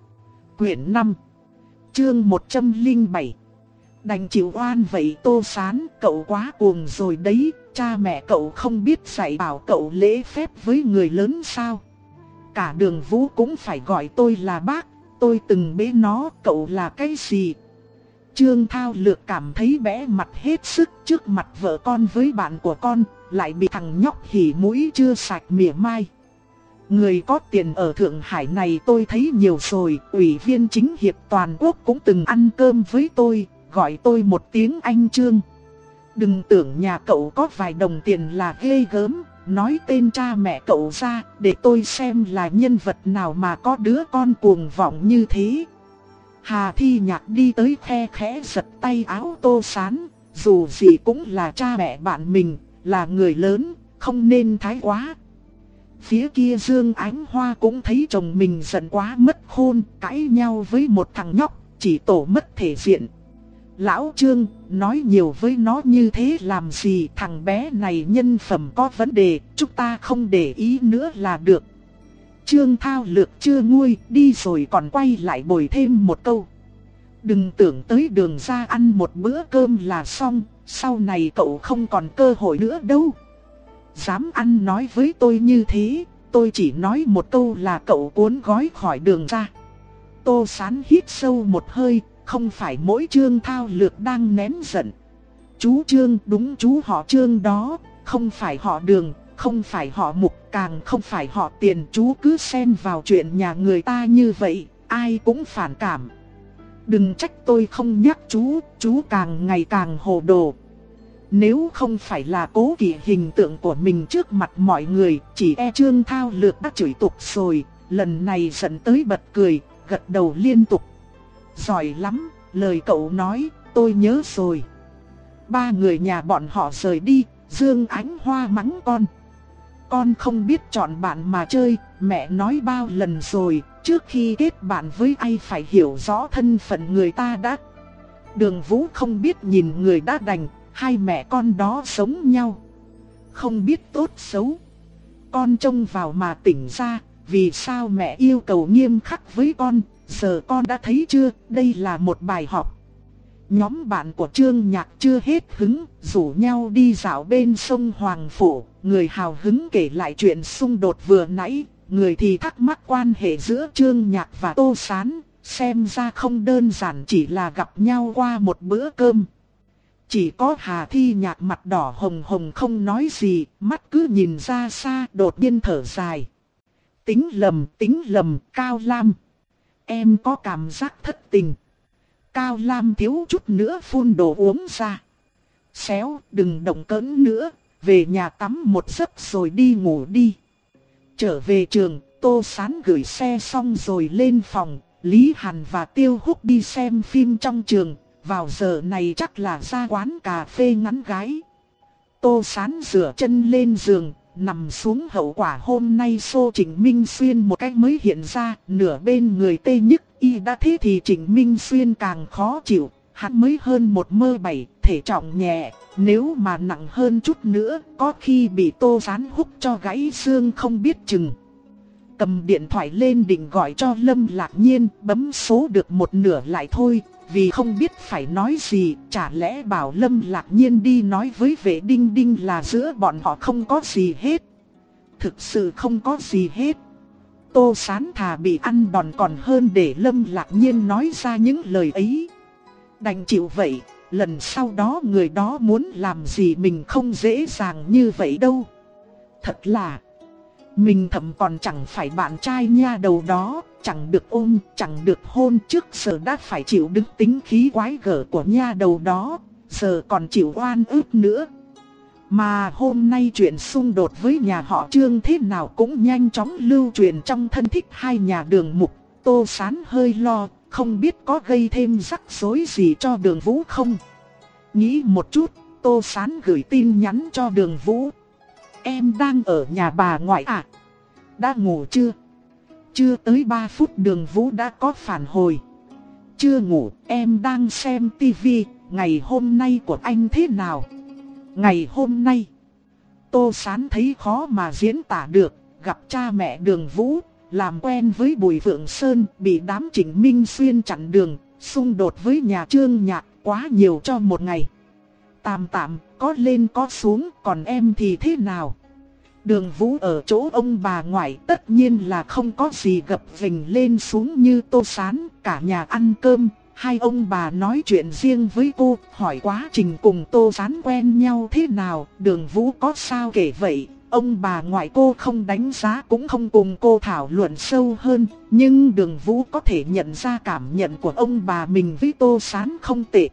Speaker 1: Quyển năm, chương một trăm lẻ bảy. Đành chịu oan vậy Tô Sán, cậu quá cuồng rồi đấy. Cha mẹ cậu không biết dạy bảo cậu lễ phép với người lớn sao? Cả Đường Vũ cũng phải gọi tôi là bác. Tôi từng bế nó, cậu là cái gì? Trương Thao Lược cảm thấy bẽ mặt hết sức trước mặt vợ con với bạn của con, lại bị thằng nhóc hỉ mũi chưa sạch mỉa mai. Người có tiền ở Thượng Hải này tôi thấy nhiều rồi, ủy viên chính hiệp toàn quốc cũng từng ăn cơm với tôi, gọi tôi một tiếng anh Trương. Đừng tưởng nhà cậu có vài đồng tiền là ghê gớm, nói tên cha mẹ cậu ra để tôi xem là nhân vật nào mà có đứa con cuồng vọng như thế. Hà Thi Nhạc đi tới khe khẽ giật tay áo Tô Sán, dù gì cũng là cha mẹ bạn mình, là người lớn, không nên thái quá. Phía kia Dương Ánh Hoa cũng thấy chồng mình giận quá mất khôn, cãi nhau với một thằng nhóc, chỉ tổ mất thể diện. Lão Trương, nói nhiều với nó như thế làm gì, thằng bé này nhân phẩm có vấn đề, chúng ta không để ý nữa là được. Trương Thao Lược chưa nguôi, đi rồi còn quay lại bồi thêm một câu. Đừng tưởng tới đường ra ăn một bữa cơm là xong, sau này cậu không còn cơ hội nữa đâu. Dám ăn nói với tôi như thế, tôi chỉ nói một câu là cậu cuốn gói khỏi đường ra. Tô Sán hít sâu một hơi, không phải mỗi Trương Thao Lược đang nén giận. Chú Trương, đúng chú họ Trương đó, không phải họ Đường, không phải họ Mục, càng không phải họ Tiền. Chú cứ xen vào chuyện nhà người ta như vậy, ai cũng phản cảm. Đừng trách tôi không nhắc chú, chú càng ngày càng hồ đồ. Nếu không phải là cố kỵ hình tượng của mình trước mặt mọi người, chỉ e Trương Thao Lược đã chửi tục rồi. Lần này giận tới bật cười, gật đầu liên tục. Giỏi lắm, lời cậu nói, tôi nhớ rồi. Ba người nhà bọn họ rời đi, Dương Ánh Hoa mắng con. Con không biết chọn bạn mà chơi, mẹ nói bao lần rồi, trước khi kết bạn với ai phải hiểu rõ thân phận người ta đã. Đường Vũ không biết nhìn người đã đành, hai mẹ con đó sống nhau. Không biết tốt xấu. Con trông vào mà tỉnh ra, vì sao mẹ yêu cầu nghiêm khắc với con, giờ con đã thấy chưa, đây là một bài học. Nhóm bạn của Trương Nhạc chưa hết hứng, rủ nhau đi dạo bên sông Hoàng Phủ, người hào hứng kể lại chuyện xung đột vừa nãy, người thì thắc mắc quan hệ giữa Trương Nhạc và Tô Sán, xem ra không đơn giản chỉ là gặp nhau qua một bữa cơm. Chỉ có Hà Thi Nhạc mặt đỏ hồng hồng không nói gì, mắt cứ nhìn ra xa, đột nhiên thở dài. Tính lầm, tính lầm, Cao Lam. Em có cảm giác thất tình. Cao Lam thiếu chút nữa phun đồ uống ra. Xéo, đừng động cỡn nữa, về nhà tắm một giấc rồi đi ngủ đi. Trở về trường, Tô Sán gửi xe xong rồi lên phòng, Lý Hàn và Tiêu Húc đi xem phim trong trường, vào giờ này chắc là ra quán cà phê ngắn gái. Tô Sán rửa chân lên giường, nằm xuống. Hậu quả hôm nay xô Trịnh Minh Xuyên một cách mới hiện ra, nửa bên người tê nhức, y đã thế thì Trịnh Minh Xuyên càng khó chịu. Hắn mới hơn một mơ bảy, thể trọng nhẹ, nếu mà nặng hơn chút nữa, có khi bị Tô Sán húc cho gãy xương không biết chừng. Cầm điện thoại lên định gọi cho Lâm Lạc Nhiên, bấm số được một nửa lại thôi, vì không biết phải nói gì, chả lẽ bảo Lâm Lạc Nhiên đi nói với vệ Đinh Đinh là giữa bọn họ không có gì hết. Thực sự không có gì hết. Tô Sán thà bị ăn đòn còn hơn để Lâm Lạc Nhiên nói ra những lời ấy. Đành chịu vậy, lần sau đó người đó muốn làm gì mình không dễ dàng như vậy đâu. Thật là, mình thậm còn chẳng phải bạn trai nha đầu đó, chẳng được ôm, chẳng được hôn, trước giờ đã phải chịu đứng tính khí quái gở của nha đầu đó, giờ còn chịu oan ức nữa. Mà hôm nay chuyện xung đột với nhà họ Trương thế nào cũng nhanh chóng lưu truyền trong thân thích hai nhà Đường Mục. Tô Sán hơi lo, không biết có gây thêm rắc rối gì cho Đường Vũ không. Nghĩ một chút, Tô Sán gửi tin nhắn cho Đường Vũ. Em đang ở nhà bà ngoại à? Đã ngủ chưa? Chưa tới ba phút Đường Vũ đã có phản hồi. Chưa ngủ, em đang xem tivi, ngày hôm nay của anh thế nào? Ngày hôm nay, Tô Sán thấy khó mà diễn tả được, gặp cha mẹ Đường Vũ, làm quen với Bùi Vượng Sơn, bị đám Trịnh Minh Xuyên chặn đường, xung đột với nhà Trương Nhạc quá nhiều cho một ngày. Tạm tạm, có lên có xuống, còn em thì thế nào? Đường Vũ ở chỗ ông bà ngoại tất nhiên là không có gì gập ghềnh lên xuống như Tô Sán, cả nhà ăn cơm. Hai ông bà nói chuyện riêng với cô, hỏi quá trình cùng Tô Sán quen nhau thế nào, Đường Vũ có sao kể vậy. Ông bà ngoại cô không đánh giá cũng không cùng cô thảo luận sâu hơn, nhưng Đường Vũ có thể nhận ra cảm nhận của ông bà mình với Tô Sán không tệ.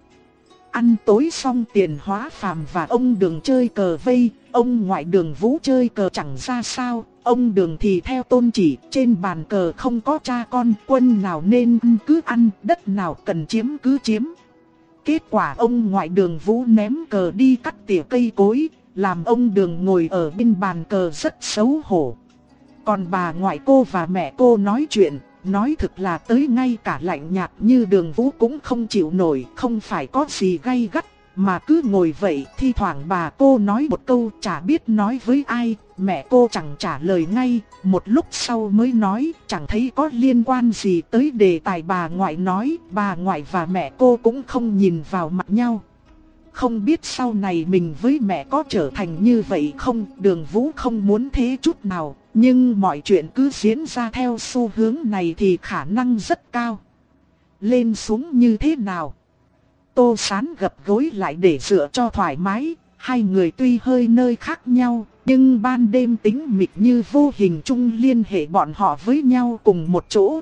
Speaker 1: Ăn tối xong Tiền Hóa Phàm và ông Đường chơi cờ vây, ông ngoại Đường Vũ chơi cờ chẳng ra sao, ông Đường thì theo tôn chỉ, trên bàn cờ không có cha con, quân nào nên ăn cứ ăn, đất nào cần chiếm cứ chiếm. Kết quả ông ngoại Đường Vũ ném cờ đi cắt tỉa cây cối, làm ông Đường ngồi ở bên bàn cờ rất xấu hổ. Còn bà ngoại cô và mẹ cô nói chuyện, nói thực là tới ngay cả lạnh nhạt như Đường Vũ cũng không chịu nổi, không phải có gì gay gắt, mà cứ ngồi vậy. Thi thoảng bà cô nói một câu chả biết nói với ai, mẹ cô chẳng trả lời ngay, một lúc sau mới nói, chẳng thấy có liên quan gì tới đề tài bà ngoại nói, bà ngoại và mẹ cô cũng không nhìn vào mặt nhau. Không biết sau này mình với mẹ có trở thành như vậy không, Đường Vũ không muốn thế chút nào, nhưng mọi chuyện cứ diễn ra theo xu hướng này thì khả năng rất cao. Lên xuống như thế nào? Tô Sán gập gối lại để dựa cho thoải mái, hai người tuy hơi nơi khác nhau, nhưng ban đêm tĩnh mịch như vô hình chung liên hệ bọn họ với nhau cùng một chỗ.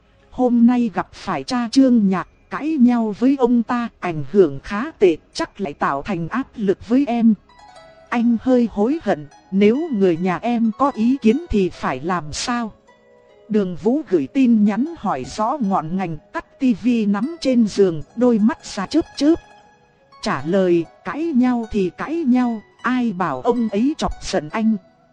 Speaker 1: Hôm nay gặp phải cha Trương Nhạc, cãi nhau với ông ta, ảnh hưởng khá tệ, chắc lại tạo thành áp lực với em. Anh hơi hối hận, nếu người nhà em có ý kiến thì phải làm sao? Đường Vũ gửi tin nhắn hỏi rõ ngọn ngành, tắt tivi nắm trên giường, đôi mắt ra chớp chớp. Trả lời, cãi nhau thì cãi nhau, ai bảo ông ấy chọc giận anh.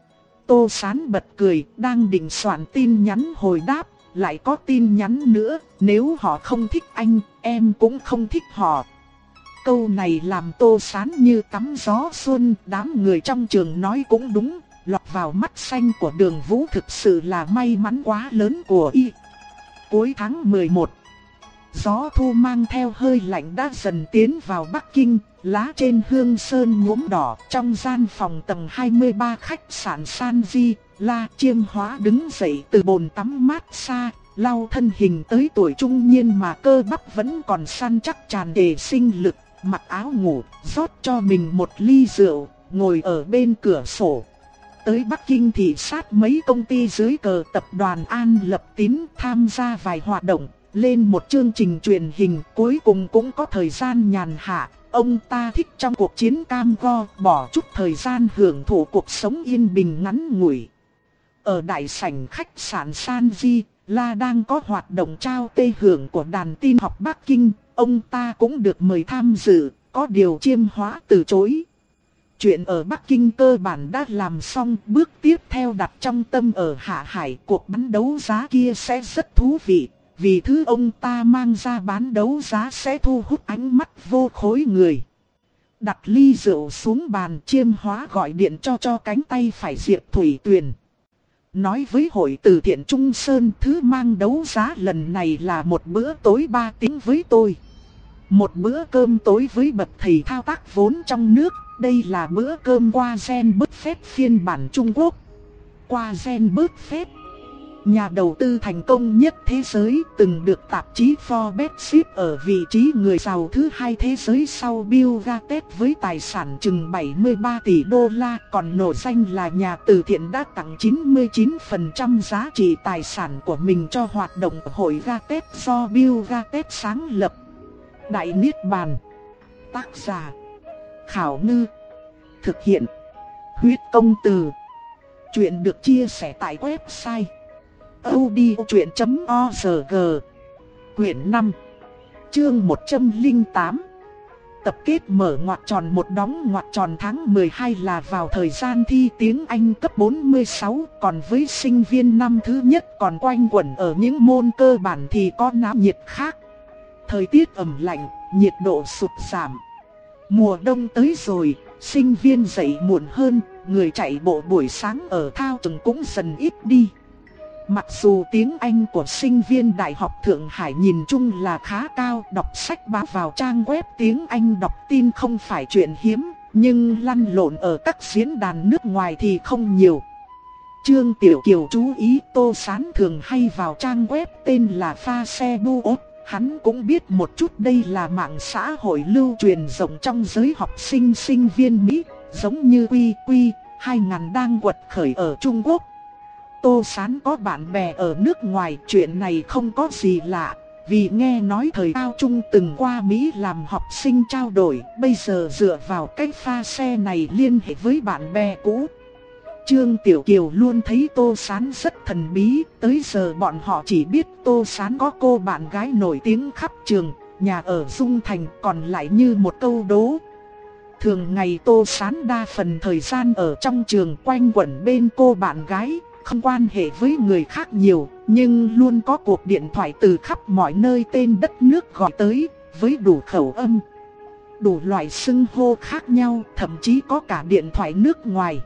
Speaker 1: Tô Sán bật cười, đang định soạn tin nhắn hồi đáp, lại có tin nhắn nữa, nếu họ không thích anh, em cũng không thích họ. Câu này làm Tô Sán như tắm gió xuân, đám người trong trường nói cũng đúng, lọt vào mắt xanh của Đường Vũ thực sự là may mắn quá lớn của y. Cuối tháng mười một, Gió thu mang theo hơi lạnh đã dần tiến vào Bắc Kinh, lá trên hương sơn nhuốm đỏ. Trong gian phòng tầng hai mươi ba khách sạn San Di, La Chiêm Hóa đứng dậy từ bồn tắm mát xa, lau thân hình tới tuổi trung niên mà cơ bắp vẫn còn săn chắc tràn đầy sinh lực, mặc áo ngủ, rót cho mình một ly rượu, ngồi ở bên cửa sổ. Tới Bắc Kinh thị sát mấy công ty dưới cờ tập đoàn An Lập Tín, tham gia vài hoạt động, lên một chương trình truyền hình, cuối cùng cũng có thời gian nhàn hạ. Ông ta thích trong cuộc chiến cam go, bỏ chút thời gian hưởng thụ cuộc sống yên bình ngắn ngủi. Ở đại sảnh khách sạn San Di, La đang có hoạt động trao tê hưởng của đàn tin học Bắc Kinh, ông ta cũng được mời tham dự, có điều Chiêm Hóa từ chối. Chuyện ở Bắc Kinh cơ bản đã làm xong, bước tiếp theo đặt trong tâm ở Hạ Hải, cuộc bán đấu giá kia sẽ rất thú vị, vì thứ ông ta mang ra bán đấu giá sẽ thu hút ánh mắt vô khối người. Đặt ly rượu xuống bàn, Chiêm Hóa gọi điện cho cho cánh tay phải Diệp Thủy Tuyền. Nói với hội từ thiện Trung Sơn, thứ mang đấu giá lần này là một bữa tối ba tiếng với tôi. Một bữa cơm tối với bậc thầy thao tác vốn trong nước. Đây là bữa cơm qua Gen Buffet phiên bản Trung Quốc. Qua Gen Buffet, nhà đầu tư thành công nhất thế giới, từng được tạp chí Forbes xếp ở vị trí người giàu thứ hai thế giới sau Bill Gates với tài sản chừng bảy mươi ba tỷ đô la, còn nổi danh là nhà từ thiện đã tặng chín mươi chín phần trăm giá trị tài sản của mình cho hoạt động hội Gates do Bill Gates sáng lập. Đại Niết Bàn. Tác giả Khảo Ngư. Thực hiện Huyết Công Từ. Chuyện được chia sẻ tại website audiochuyện chấm org. Quyển năm, chương một trăm lẻ tám. Tập kết mở ngoặc tròn một đóng ngoặc tròn tháng mười hai là vào thời gian thi tiếng Anh cấp bốn mươi sáu, còn với sinh viên năm thứ nhất còn quanh quẩn ở những môn cơ bản thì có náo nhiệt khác. Thời tiết ẩm lạnh, nhiệt độ sụt giảm. Mùa đông tới rồi, sinh viên dậy muộn hơn, người chạy bộ buổi sáng ở thao trường cũng dần ít đi. Mặc dù tiếng Anh của sinh viên Đại học Thượng Hải nhìn chung là khá cao, đọc sách báo vào trang web tiếng Anh đọc tin không phải chuyện hiếm, nhưng lăn lộn ở các diễn đàn nước ngoài thì không nhiều. Trương Tiểu Kiều chú ý Tô Sán thường hay vào trang web tên là Pha Xe Bu Ốt. Hắn cũng biết một chút đây là mạng xã hội lưu truyền rộng trong giới học sinh sinh viên Mỹ, giống như Quy Quy hai nghìn đang quật khởi ở Trung Quốc. Tô Sán có bạn bè ở nước ngoài, chuyện này không có gì lạ, vì nghe nói thời cao trung từng qua Mỹ làm học sinh trao đổi, bây giờ dựa vào cái pha xe này liên hệ với bạn bè cũ. Trương Tiểu Kiều luôn thấy Tô Sán rất thần bí, tới giờ bọn họ chỉ biết Tô Sán có cô bạn gái nổi tiếng khắp trường, nhà ở Dung Thành, còn lại như một câu đố. Thường ngày Tô Sán đa phần thời gian ở trong trường quanh quẩn bên cô bạn gái, không quan hệ với người khác nhiều, nhưng luôn có cuộc điện thoại từ khắp mọi nơi tên đất nước gọi tới, với đủ khẩu âm, đủ loại xưng hô khác nhau, thậm chí có cả điện thoại nước ngoài.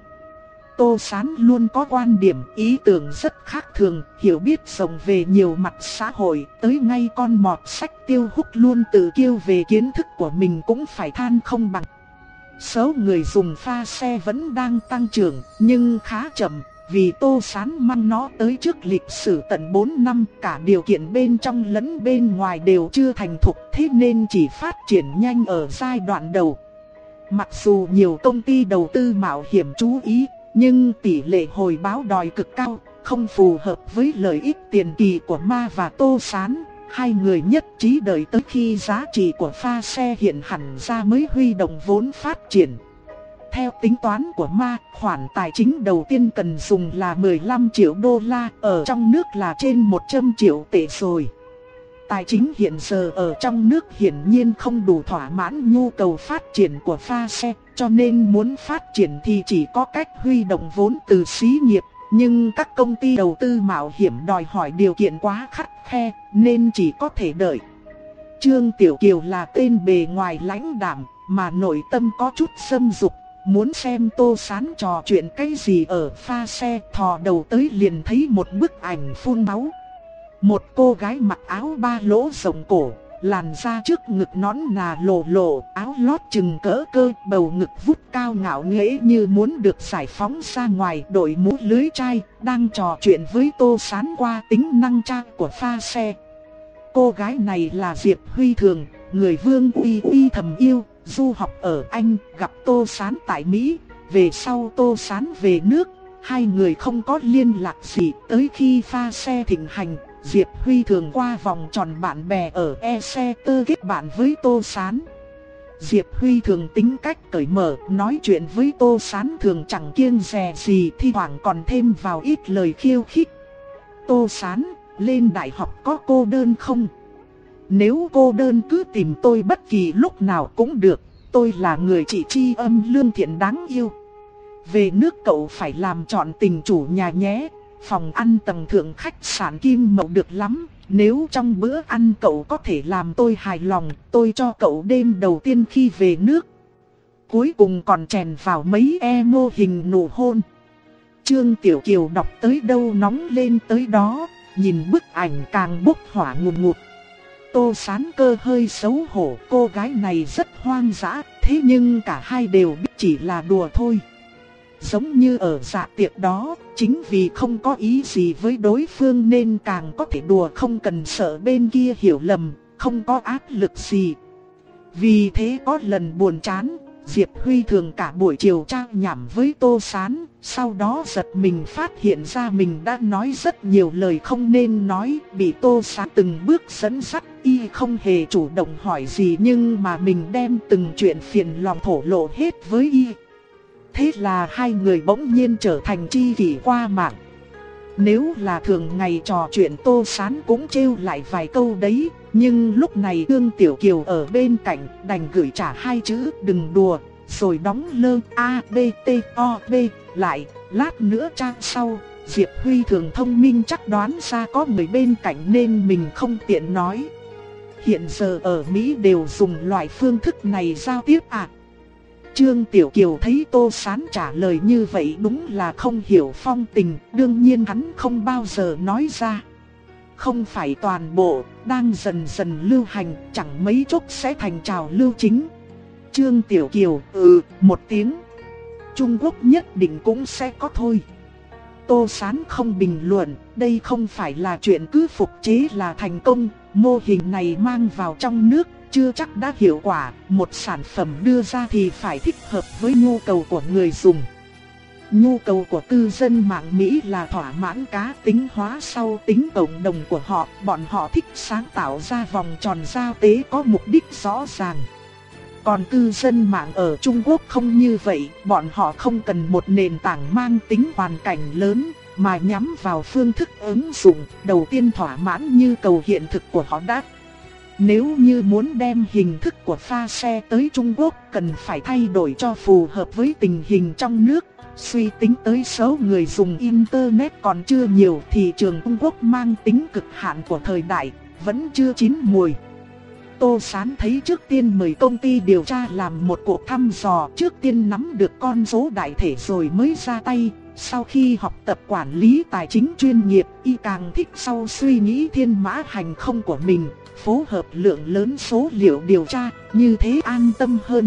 Speaker 1: Tô Sán luôn có quan điểm, ý tưởng rất khác thường, hiểu biết rộng về nhiều mặt xã hội, tới ngay con mọt sách Tiêu Húc luôn tự kiêu về kiến thức của mình cũng phải than không bằng. Số người dùng pha xe vẫn đang tăng trưởng, nhưng khá chậm, vì Tô Sán mang nó tới trước lịch sử tận bốn năm, cả điều kiện bên trong lẫn bên ngoài đều chưa thành thục, thế nên chỉ phát triển nhanh ở giai đoạn đầu. Mặc dù nhiều công ty đầu tư mạo hiểm chú ý, nhưng tỷ lệ hồi báo đòi cực cao, không phù hợp với lợi ích tiền kỳ của Ma và Tô Sán. Hai người nhất trí đợi tới khi giá trị của pha xe hiện hẳn ra mới huy động vốn phát triển. Theo tính toán của Ma, khoản tài chính đầu tiên cần dùng là mười lăm triệu đô la, ở trong nước là trên một trăm triệu tệ rồi. Tài chính hiện giờ ở trong nước hiển nhiên không đủ thỏa mãn nhu cầu phát triển của pha xe, cho nên muốn phát triển thì chỉ có cách huy động vốn từ xí nghiệp. Nhưng các công ty đầu tư mạo hiểm đòi hỏi điều kiện quá khắt khe, nên chỉ có thể đợi. Trương Tiểu Kiều là tên bề ngoài lãnh đạm, mà nội tâm có chút xâm dục, muốn xem Tô Sán trò chuyện cái gì ở pha xe, thò đầu tới liền thấy một bức ảnh phun máu. Một cô gái mặc áo ba lỗ rộng cổ, làn da trước ngực nõn nà lồ lộ, áo lót chừng cỡ cơ, bầu ngực vút cao ngạo nghễ như muốn được giải phóng ra ngoài, đội mũ lưới trai, đang trò chuyện với Tô Sán qua tính năng tra của pha xe. Cô gái này là Diệp Huy Thường, người Vương Uy Uy thầm yêu, du học ở Anh, gặp Tô Sán tại Mỹ, về sau Tô Sán về nước, hai người không có liên lạc gì, tới khi pha xe thịnh hành, Diệp Huy Thường qua vòng tròn bạn bè ở e-xe-tơ kết bạn với Tô Sán. Diệp Huy Thường tính cách cởi mở, nói chuyện với Tô Sán thường chẳng kiêng dè gì, thi thoảng còn thêm vào ít lời khiêu khích. Tô Sán, lên đại học có cô đơn không? Nếu cô đơn cứ tìm tôi bất kỳ lúc nào cũng được, tôi là người chị tri âm lương thiện đáng yêu. Về nước cậu phải làm chọn tình chủ nhà nhé. Phòng ăn tầng thượng khách sạn Kim Mậu được lắm. Nếu trong bữa ăn cậu có thể làm tôi hài lòng, tôi cho cậu đêm đầu tiên khi về nước. Cuối cùng còn chèn vào mấy emo hình nụ hôn. Trương Tiểu Kiều đọc tới đâu nóng lên tới đó, nhìn bức ảnh càng bốc hỏa ngùn ngụt. Tô Sán Cơ hơi xấu hổ, cô gái này rất hoang dã, thế nhưng cả hai đều biết chỉ là đùa thôi. Giống như ở dạ tiệc đó, chính vì không có ý gì với đối phương nên càng có thể đùa không cần sợ bên kia hiểu lầm, không có áp lực gì. Vì thế có lần buồn chán, Diệp Huy Thường cả buổi chiều trang nhảm với Tô Sán, sau đó giật mình phát hiện ra mình đã nói rất nhiều lời không nên nói, bị Tô Sán từng bước dẫn dắt, y không hề chủ động hỏi gì nhưng mà mình đem từng chuyện phiền lòng thổ lộ hết với y. Thế là hai người bỗng nhiên trở thành tri kỷ qua mạng. Nếu là thường ngày trò chuyện Tô Sán cũng trêu lại vài câu đấy, nhưng lúc này Trương Tiểu Kiều ở bên cạnh đành gửi trả hai chữ đừng đùa, rồi đóng lơ A B T O B lại, lát nữa trang sau. Diệp Huy Thường thông minh chắc đoán ra có người bên cạnh nên mình không tiện nói. Hiện giờ ở Mỹ đều dùng loại phương thức này giao tiếp à? Trương Tiểu Kiều thấy Tô Sán trả lời như vậy đúng là không hiểu phong tình, đương nhiên hắn không bao giờ nói ra. Không phải toàn bộ, đang dần dần lưu hành, chẳng mấy chốc sẽ thành trào lưu chính. Trương Tiểu Kiều, ừ, một tiếng. Trung Quốc nhất định cũng sẽ có thôi. Tô Sán không bình luận, đây không phải là chuyện cứ phục chế là thành công, mô hình này mang vào trong nước chưa chắc đã hiệu quả, một sản phẩm đưa ra thì phải thích hợp với nhu cầu của người dùng. Nhu cầu của cư dân mạng Mỹ là thỏa mãn cá tính hóa sau tính cộng đồng của họ, bọn họ thích sáng tạo ra vòng tròn giao tế có mục đích rõ ràng. Còn cư dân mạng ở Trung Quốc không như vậy, bọn họ không cần một nền tảng mang tính hoàn cảnh lớn, mà nhắm vào phương thức ứng dụng, đầu tiên thỏa mãn nhu cầu hiện thực của họ đã. Nếu như muốn đem hình thức của pha xe tới Trung Quốc, cần phải thay đổi cho phù hợp với tình hình trong nước. Suy tính tới số người dùng Internet còn chưa nhiều, thị trường Trung Quốc mang tính cực hạn của thời đại, vẫn chưa chín mùi. Tô Sán thấy trước tiên mời công ty điều tra làm một cuộc thăm dò, trước tiên nắm được con số đại thể rồi mới ra tay. Sau khi học tập quản lý tài chính chuyên nghiệp, y càng thích sau suy nghĩ thiên mã hành không của mình, phối hợp lượng lớn số liệu điều tra, như thế an tâm hơn.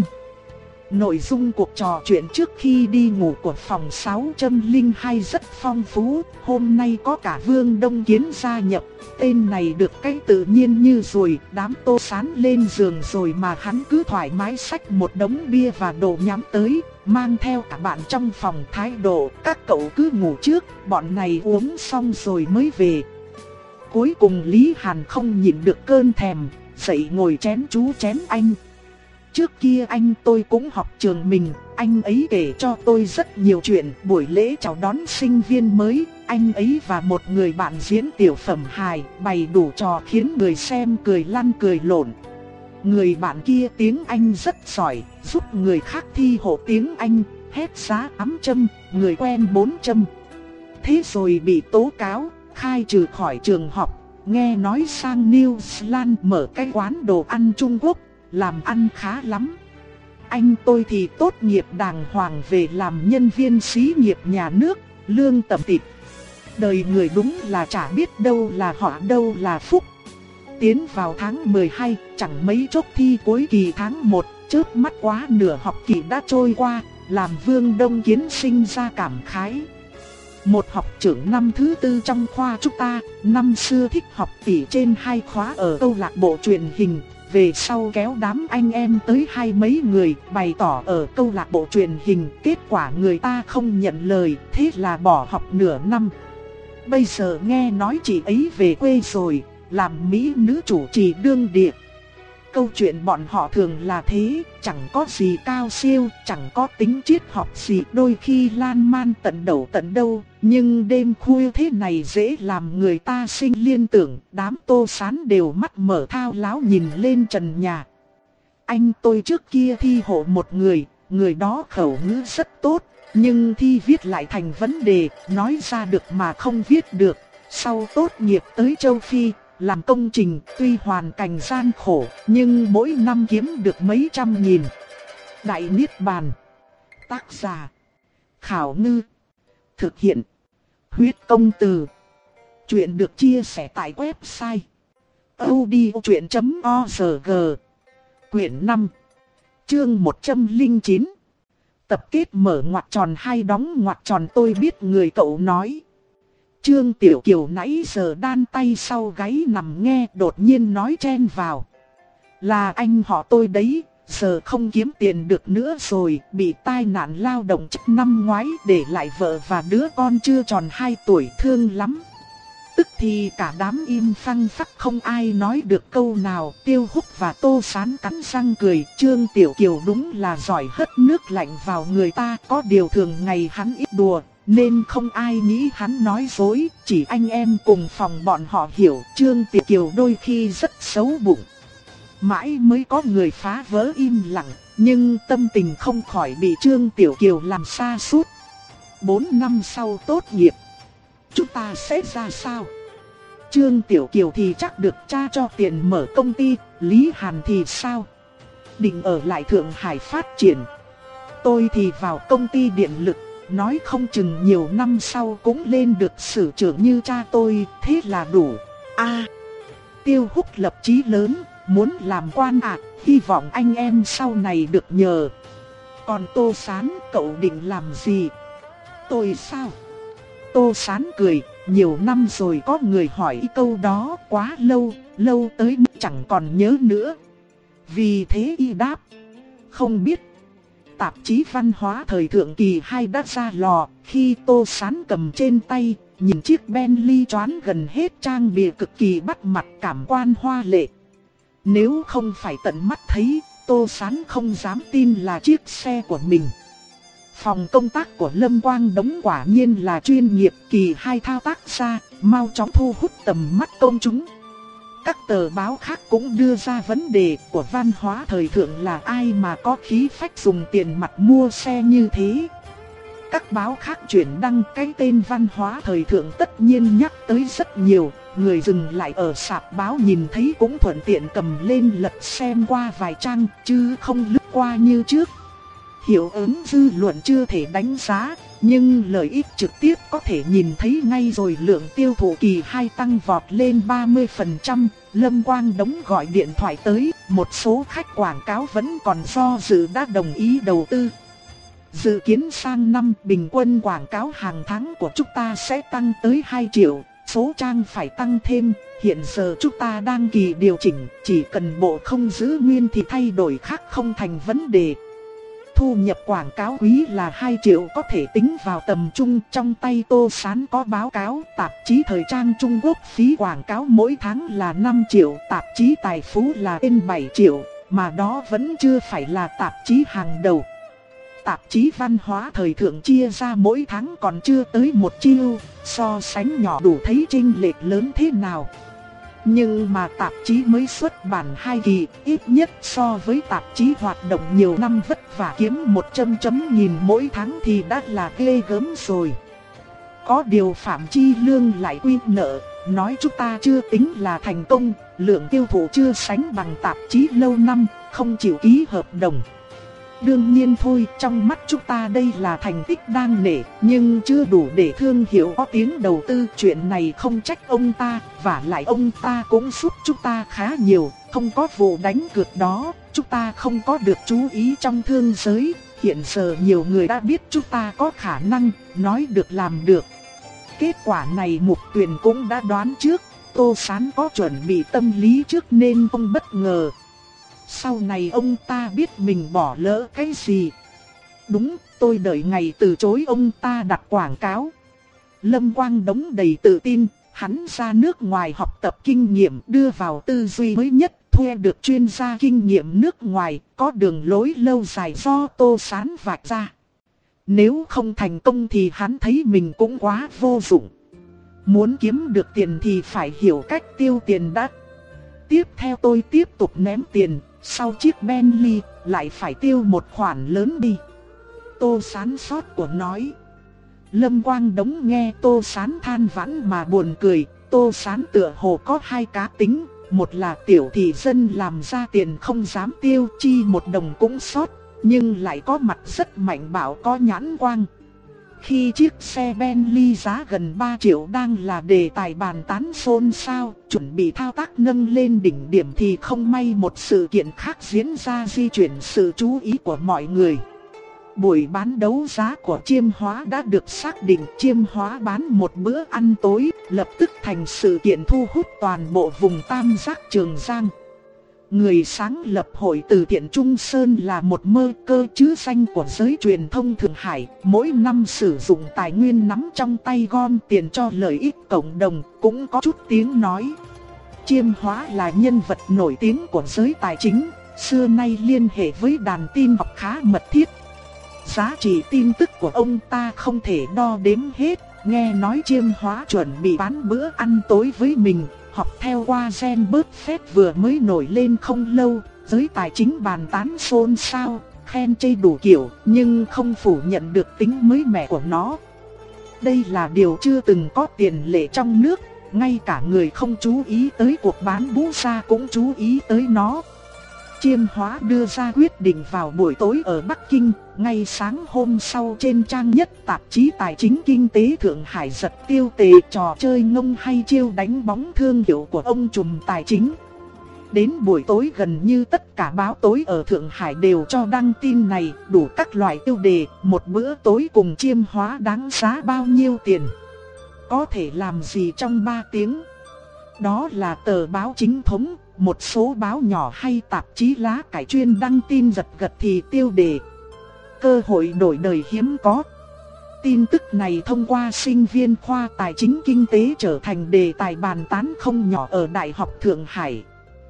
Speaker 1: Nội dung cuộc trò chuyện trước khi đi ngủ của phòng sáu không hai rất phong phú, hôm nay có cả Vương Đông Kiến gia nhập, tên này được cái tự nhiên như ruồi, đám Tô Sán lên giường rồi mà hắn cứ thoải mái xách một đống bia và đồ nhắm tới, mang theo cả bạn trong phòng thái độ, các cậu cứ ngủ trước, bọn này uống xong rồi mới về. Cuối cùng Lý Hàn không nhịn được cơn thèm, dậy ngồi chén chú chén anh. Trước kia anh tôi cũng học trường mình, anh ấy kể cho tôi rất nhiều chuyện. Buổi lễ chào đón sinh viên mới, anh ấy và một người bạn diễn tiểu phẩm hài, bày đủ trò khiến người xem cười lăn cười lộn. Người bạn kia tiếng Anh rất giỏi, giúp người khác thi hộ tiếng Anh, hết giá tám trăm, người quen bốn trăm. Thế rồi bị tố cáo, khai trừ khỏi trường học, nghe nói sang New Zealand mở cái quán đồ ăn Trung Quốc, làm ăn khá lắm. Anh tôi thì tốt nghiệp đàng hoàng về làm nhân viên xí nghiệp nhà nước, lương tầm tịt. Đời người đúng là chả biết đâu là họa đâu là phúc. Tiến vào tháng mười hai, chẳng mấy chốc thi cuối kỳ tháng một, chớp mắt quá nửa học kỳ đã trôi qua, làm Vương Đông Kiến sinh ra cảm khái. Một học trưởng năm thứ tư trong khoa chúng ta, năm xưa thích học tỉ trên hai khóa ở câu lạc bộ truyền hình, về sau kéo đám anh em tới hai mấy người bày tỏ ở câu lạc bộ truyền hình, kết quả người ta không nhận lời, thế là bỏ học nửa năm. Bây giờ nghe nói chị ấy về quê rồi, làm mỹ nữ chủ trì đương địa. Câu chuyện bọn họ thường là thế, chẳng có gì cao siêu, chẳng có tính triết học gì, đôi khi lan man tận đầu tận đâu, nhưng đêm khuya thế này dễ làm người ta sinh liên tưởng. Đám Tô Sán đều mắt mở thao láo nhìn lên trần nhà. Anh tôi trước kia thi hộ một người, người đó khẩu ngữ rất tốt, nhưng thi viết lại thành vấn đề, nói ra được mà không viết được. Sau tốt nghiệp tới châu Phi, làm công trình, tuy hoàn cảnh gian khổ, nhưng mỗi năm kiếm được mấy trăm nghìn. Đại Niết Bàn. Tác giả: Khảo Ngư. Thực hiện: Huyết Công Từ. Chuyện được chia sẻ tại website audiochuyện chấm org. Quyển năm, chương một trăm lẻ chín. Tập kết mở ngoặc tròn hay đóng ngoặc tròn. Tôi biết người cậu nói. Trương Tiểu Kiều nãy giờ đan tay sau gáy nằm nghe, đột nhiên nói chen vào. Là anh họ tôi đấy, giờ không kiếm tiền được nữa rồi, bị tai nạn lao động trước năm ngoái, để lại vợ và đứa con chưa tròn hai tuổi, thương lắm. Tức thì cả đám im phăng phắc, không ai nói được câu nào. Tiêu Húc và Tô Sán cắn răng cười. Trương Tiểu Kiều đúng là giỏi hất nước lạnh vào người ta, có điều thường ngày hắn ít đùa, nên không ai nghĩ hắn nói dối, chỉ anh em cùng phòng bọn họ hiểu Trương Tiểu Kiều đôi khi rất xấu bụng. Mãi mới có người phá vỡ im lặng, nhưng tâm tình không khỏi bị Trương Tiểu Kiều làm sa sút. Bốn năm sau tốt nghiệp, chúng ta sẽ ra sao? Trương Tiểu Kiều thì chắc được cha cho tiền mở công ty, Lý Hàn thì sao? Định ở lại Thượng Hải phát triển. Tôi thì vào công ty điện lực, nói không chừng nhiều năm sau cũng lên được sử trưởng như cha tôi, thế là đủ. A, Tiêu Húc lập chí lớn, muốn làm quan ạ, à, hy vọng anh em sau này được nhờ. Còn Tô Sán, cậu định làm gì? Tôi sao? Tô Sán cười, nhiều năm rồi có người hỏi câu đó, quá lâu, lâu tới mức chẳng còn nhớ nữa. Vì thế y đáp, không biết. Tạp chí văn hóa thời thượng kỳ hai đã ra lò, khi Tô Sán cầm trên tay, nhìn chiếc Bentley choán gần hết trang bìa cực kỳ bắt mặt, cảm quan hoa lệ. Nếu không phải tận mắt thấy, Tô Sán không dám tin là chiếc xe của mình. Phòng công tác của Lâm Quang Đống quả nhiên là chuyên nghiệp, kỳ hai thao tác ra, mau chóng thu hút tầm mắt công chúng. Các tờ báo khác cũng đưa ra vấn đề của văn hóa thời thượng là ai mà có khí phách dùng tiền mặt mua xe như thế. Các báo khác chuyển đăng cái tên văn hóa thời thượng tất nhiên nhắc tới rất nhiều, người dừng lại ở sạp báo nhìn thấy cũng thuận tiện cầm lên lật xem qua vài trang, chứ không lướt qua như trước. Hiệu ứng dư luận chưa thể đánh giá, nhưng lợi ích trực tiếp có thể nhìn thấy ngay rồi. Lượng tiêu thụ kỳ hai tăng vọt lên ba mươi phần trăm, Lâm Quang Đống gọi điện thoại tới, một số khách quảng cáo vẫn còn do dự đã đồng ý đầu tư. Dự kiến sang năm bình quân quảng cáo hàng tháng của chúng ta sẽ tăng tới hai triệu, số trang phải tăng thêm, hiện giờ chúng ta đang kỳ điều chỉnh, chỉ cần bộ không giữ nguyên thì thay đổi khác không thành vấn đề. Thu nhập quảng cáo quý là hai triệu có thể tính vào tầm trung. Trong tay Tô Sán có báo cáo, tạp chí thời trang Trung Quốc phí quảng cáo mỗi tháng là năm triệu, tạp chí Tài Phú là trên bảy triệu, mà đó vẫn chưa phải là tạp chí hàng đầu. Tạp chí văn hóa thời thượng chia ra mỗi tháng còn chưa tới một triệu, so sánh nhỏ đủ thấy chênh lệch lớn thế nào. Nhưng mà tạp chí mới xuất bản hai kỳ, ít nhất so với tạp chí hoạt động nhiều năm vất vả kiếm một trăm chấm nghìn mỗi tháng thì đã là ghê gớm rồi. Có điều Phạm Chi Lương lại quy nợ, nói chúng ta chưa tính là thành công, lượng tiêu thụ chưa sánh bằng tạp chí lâu năm, không chịu ký hợp đồng. Đương nhiên thôi, trong mắt chúng ta đây là thành tích đang nể, nhưng chưa đủ để thương hiệu có tiếng đầu tư. Chuyện này không trách ông ta, và lại ông ta cũng giúp chúng ta khá nhiều. Không có vụ đánh cược đó, chúng ta không có được chú ý trong thương giới. Hiện giờ nhiều người đã biết chúng ta có khả năng, nói được làm được. Kết quả này Mục Tuyền cũng đã đoán trước, Tô Sán có chuẩn bị tâm lý trước nên không bất ngờ. Sau này ông ta biết mình bỏ lỡ cái gì. Đúng, tôi đợi ngày từ chối ông ta đặt quảng cáo. Lâm Quang Đống đầy tự tin, hắn ra nước ngoài học tập kinh nghiệm đưa vào tư duy mới nhất, thuê được chuyên gia kinh nghiệm nước ngoài, có đường lối lâu dài do Tô Sán vạch ra. Nếu không thành công thì hắn thấy mình cũng quá vô dụng. Muốn kiếm được tiền thì phải hiểu cách tiêu tiền đã. Tiếp theo tôi tiếp tục ném tiền, sau chiếc Bentley lại phải tiêu một khoản lớn đi. Tô Sán sốt của nói. Lâm Quang Đống nghe Tô Sán than vãn mà buồn cười. Tô Sán tựa hồ có hai cá tính, một là tiểu thị dân làm ra tiền không dám tiêu chi một đồng cũng sót, nhưng lại có mặt rất mạnh bạo có nhãn quang. Khi chiếc xe Bentley giá gần ba triệu đang là đề tài bàn tán xôn xao, chuẩn bị thao tác nâng lên đỉnh điểm thì không may một sự kiện khác diễn ra di chuyển sự chú ý của mọi người. Buổi bán đấu giá của Chiêm Hóa đã được xác định. Chiêm Hóa bán một bữa ăn tối, lập tức thành sự kiện thu hút toàn bộ vùng Tam Giác Trường Giang. Người sáng lập Hội Từ Thiện Trung Sơn là một mơ cơ chứ danh của giới truyền thông Thượng Hải. Mỗi năm sử dụng tài nguyên nắm trong tay gom tiền cho lợi ích cộng đồng, cũng có chút tiếng nói. Chiêm Hóa là nhân vật nổi tiếng của giới tài chính, xưa nay liên hệ với đàn tin học khá mật thiết. Giá trị tin tức của ông ta không thể đo đếm hết. Nghe nói Chiêm Hóa chuẩn bị bán bữa ăn tối với mình, học theo Warren Buffett vừa mới nổi lên không lâu, giới tài chính bàn tán xôn xao, khen chê đủ kiểu, nhưng không phủ nhận được tính mới mẻ của nó. Đây là điều chưa từng có tiền lệ trong nước, ngay cả người không chú ý tới cuộc bán bú sa cũng chú ý tới nó. Chiêm Hóa đưa ra quyết định vào buổi tối ở Bắc Kinh. Ngay sáng hôm sau trên trang nhất tạp chí Tài chính Kinh tế Thượng Hải giật tiêu tề trò chơi ngông hay chiêu đánh bóng thương hiệu của ông trùm tài chính. Đến buổi tối gần như tất cả báo tối ở Thượng Hải đều cho đăng tin này, đủ các loại tiêu đề. Một bữa tối cùng Chiêm Hóa đáng giá bao nhiêu tiền? Có thể làm gì trong ba tiếng? Đó là tờ báo chính thống. Một số báo nhỏ hay tạp chí lá cải chuyên đăng tin giật gật thì tiêu đề cơ hội đổi đời hiếm có. Tin tức này thông qua sinh viên khoa tài chính kinh tế trở thành đề tài bàn tán không nhỏ ở Đại học Thượng Hải.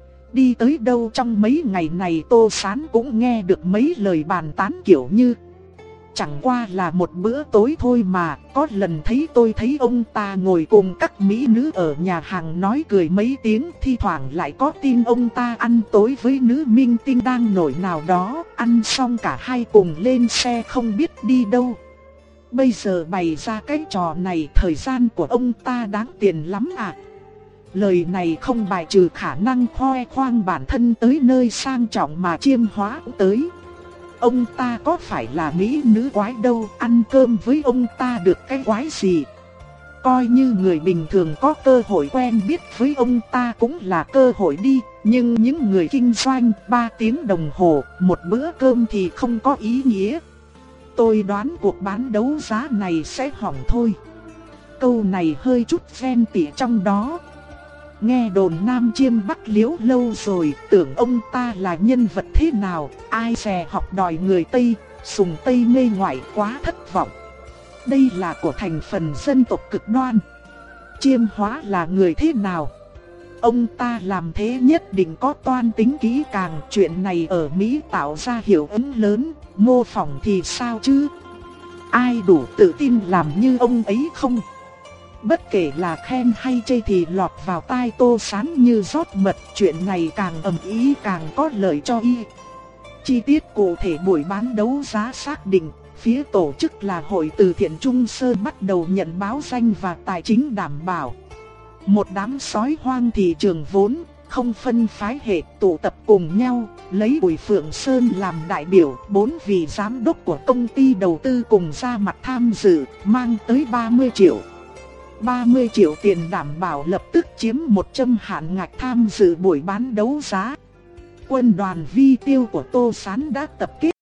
Speaker 1: Đi tới đâu trong mấy ngày này Tô Sán cũng nghe được mấy lời bàn tán kiểu như: chẳng qua là một bữa tối thôi mà, có lần thấy tôi thấy ông ta ngồi cùng các mỹ nữ ở nhà hàng nói cười mấy tiếng, thi thoảng lại có tin ông ta ăn tối với nữ minh tinh đang nổi nào đó, ăn xong cả hai cùng lên xe không biết đi đâu. Bây giờ bày ra cái trò này, thời gian của ông ta đáng tiền lắm à. Lời này không bài trừ khả năng khoe khoang bản thân tới nơi sang trọng mà Chiêm Hóa cũng tới. Ông ta có phải là mỹ nữ quái đâu, ăn cơm với ông ta được cái quái gì. Coi như người bình thường có cơ hội quen biết với ông ta cũng là cơ hội đi. Nhưng những người kinh doanh ba tiếng đồng hồ, một bữa cơm thì không có ý nghĩa. Tôi đoán cuộc bán đấu giá này sẽ hỏng thôi. Câu này hơi chút ghen tị trong đó. Nghe đồn Nam Chiêm Bắc Liễu lâu rồi, tưởng ông ta là nhân vật thế nào, ai dè học đòi người Tây, sùng Tây mê ngoại, quá thất vọng. Đây là của thành phần dân tộc cực đoan. Chiêm Hóa là người thế nào? Ông ta làm thế nhất định có toan tính kỹ càng. Chuyện này ở Mỹ tạo ra hiệu ứng lớn, mô phỏng thì sao chứ? Ai đủ tự tin làm như ông ấy không? Bất kể là khen hay chê thì lọt vào tai Tô Sán như rót mật. Chuyện này càng ầm ĩ càng có lợi cho y. Chi tiết cụ thể buổi bán đấu giá xác định, phía tổ chức là Hội Từ Thiện Trung Sơn bắt đầu nhận báo danh và tài chính đảm bảo. Một đám sói hoang thị trường vốn, không phân phái hệ tụ tập cùng nhau, lấy Bùi Phượng Sơn làm đại biểu, bốn vị giám đốc của công ty đầu tư cùng ra mặt tham dự, mang tới ba mươi triệu. ba mươi triệu tiền đảm bảo lập tức chiếm một trăm hạn ngạch tham dự buổi bán đấu giá. Quân đoàn Vi Tiêu của Tô Sán đã tập kết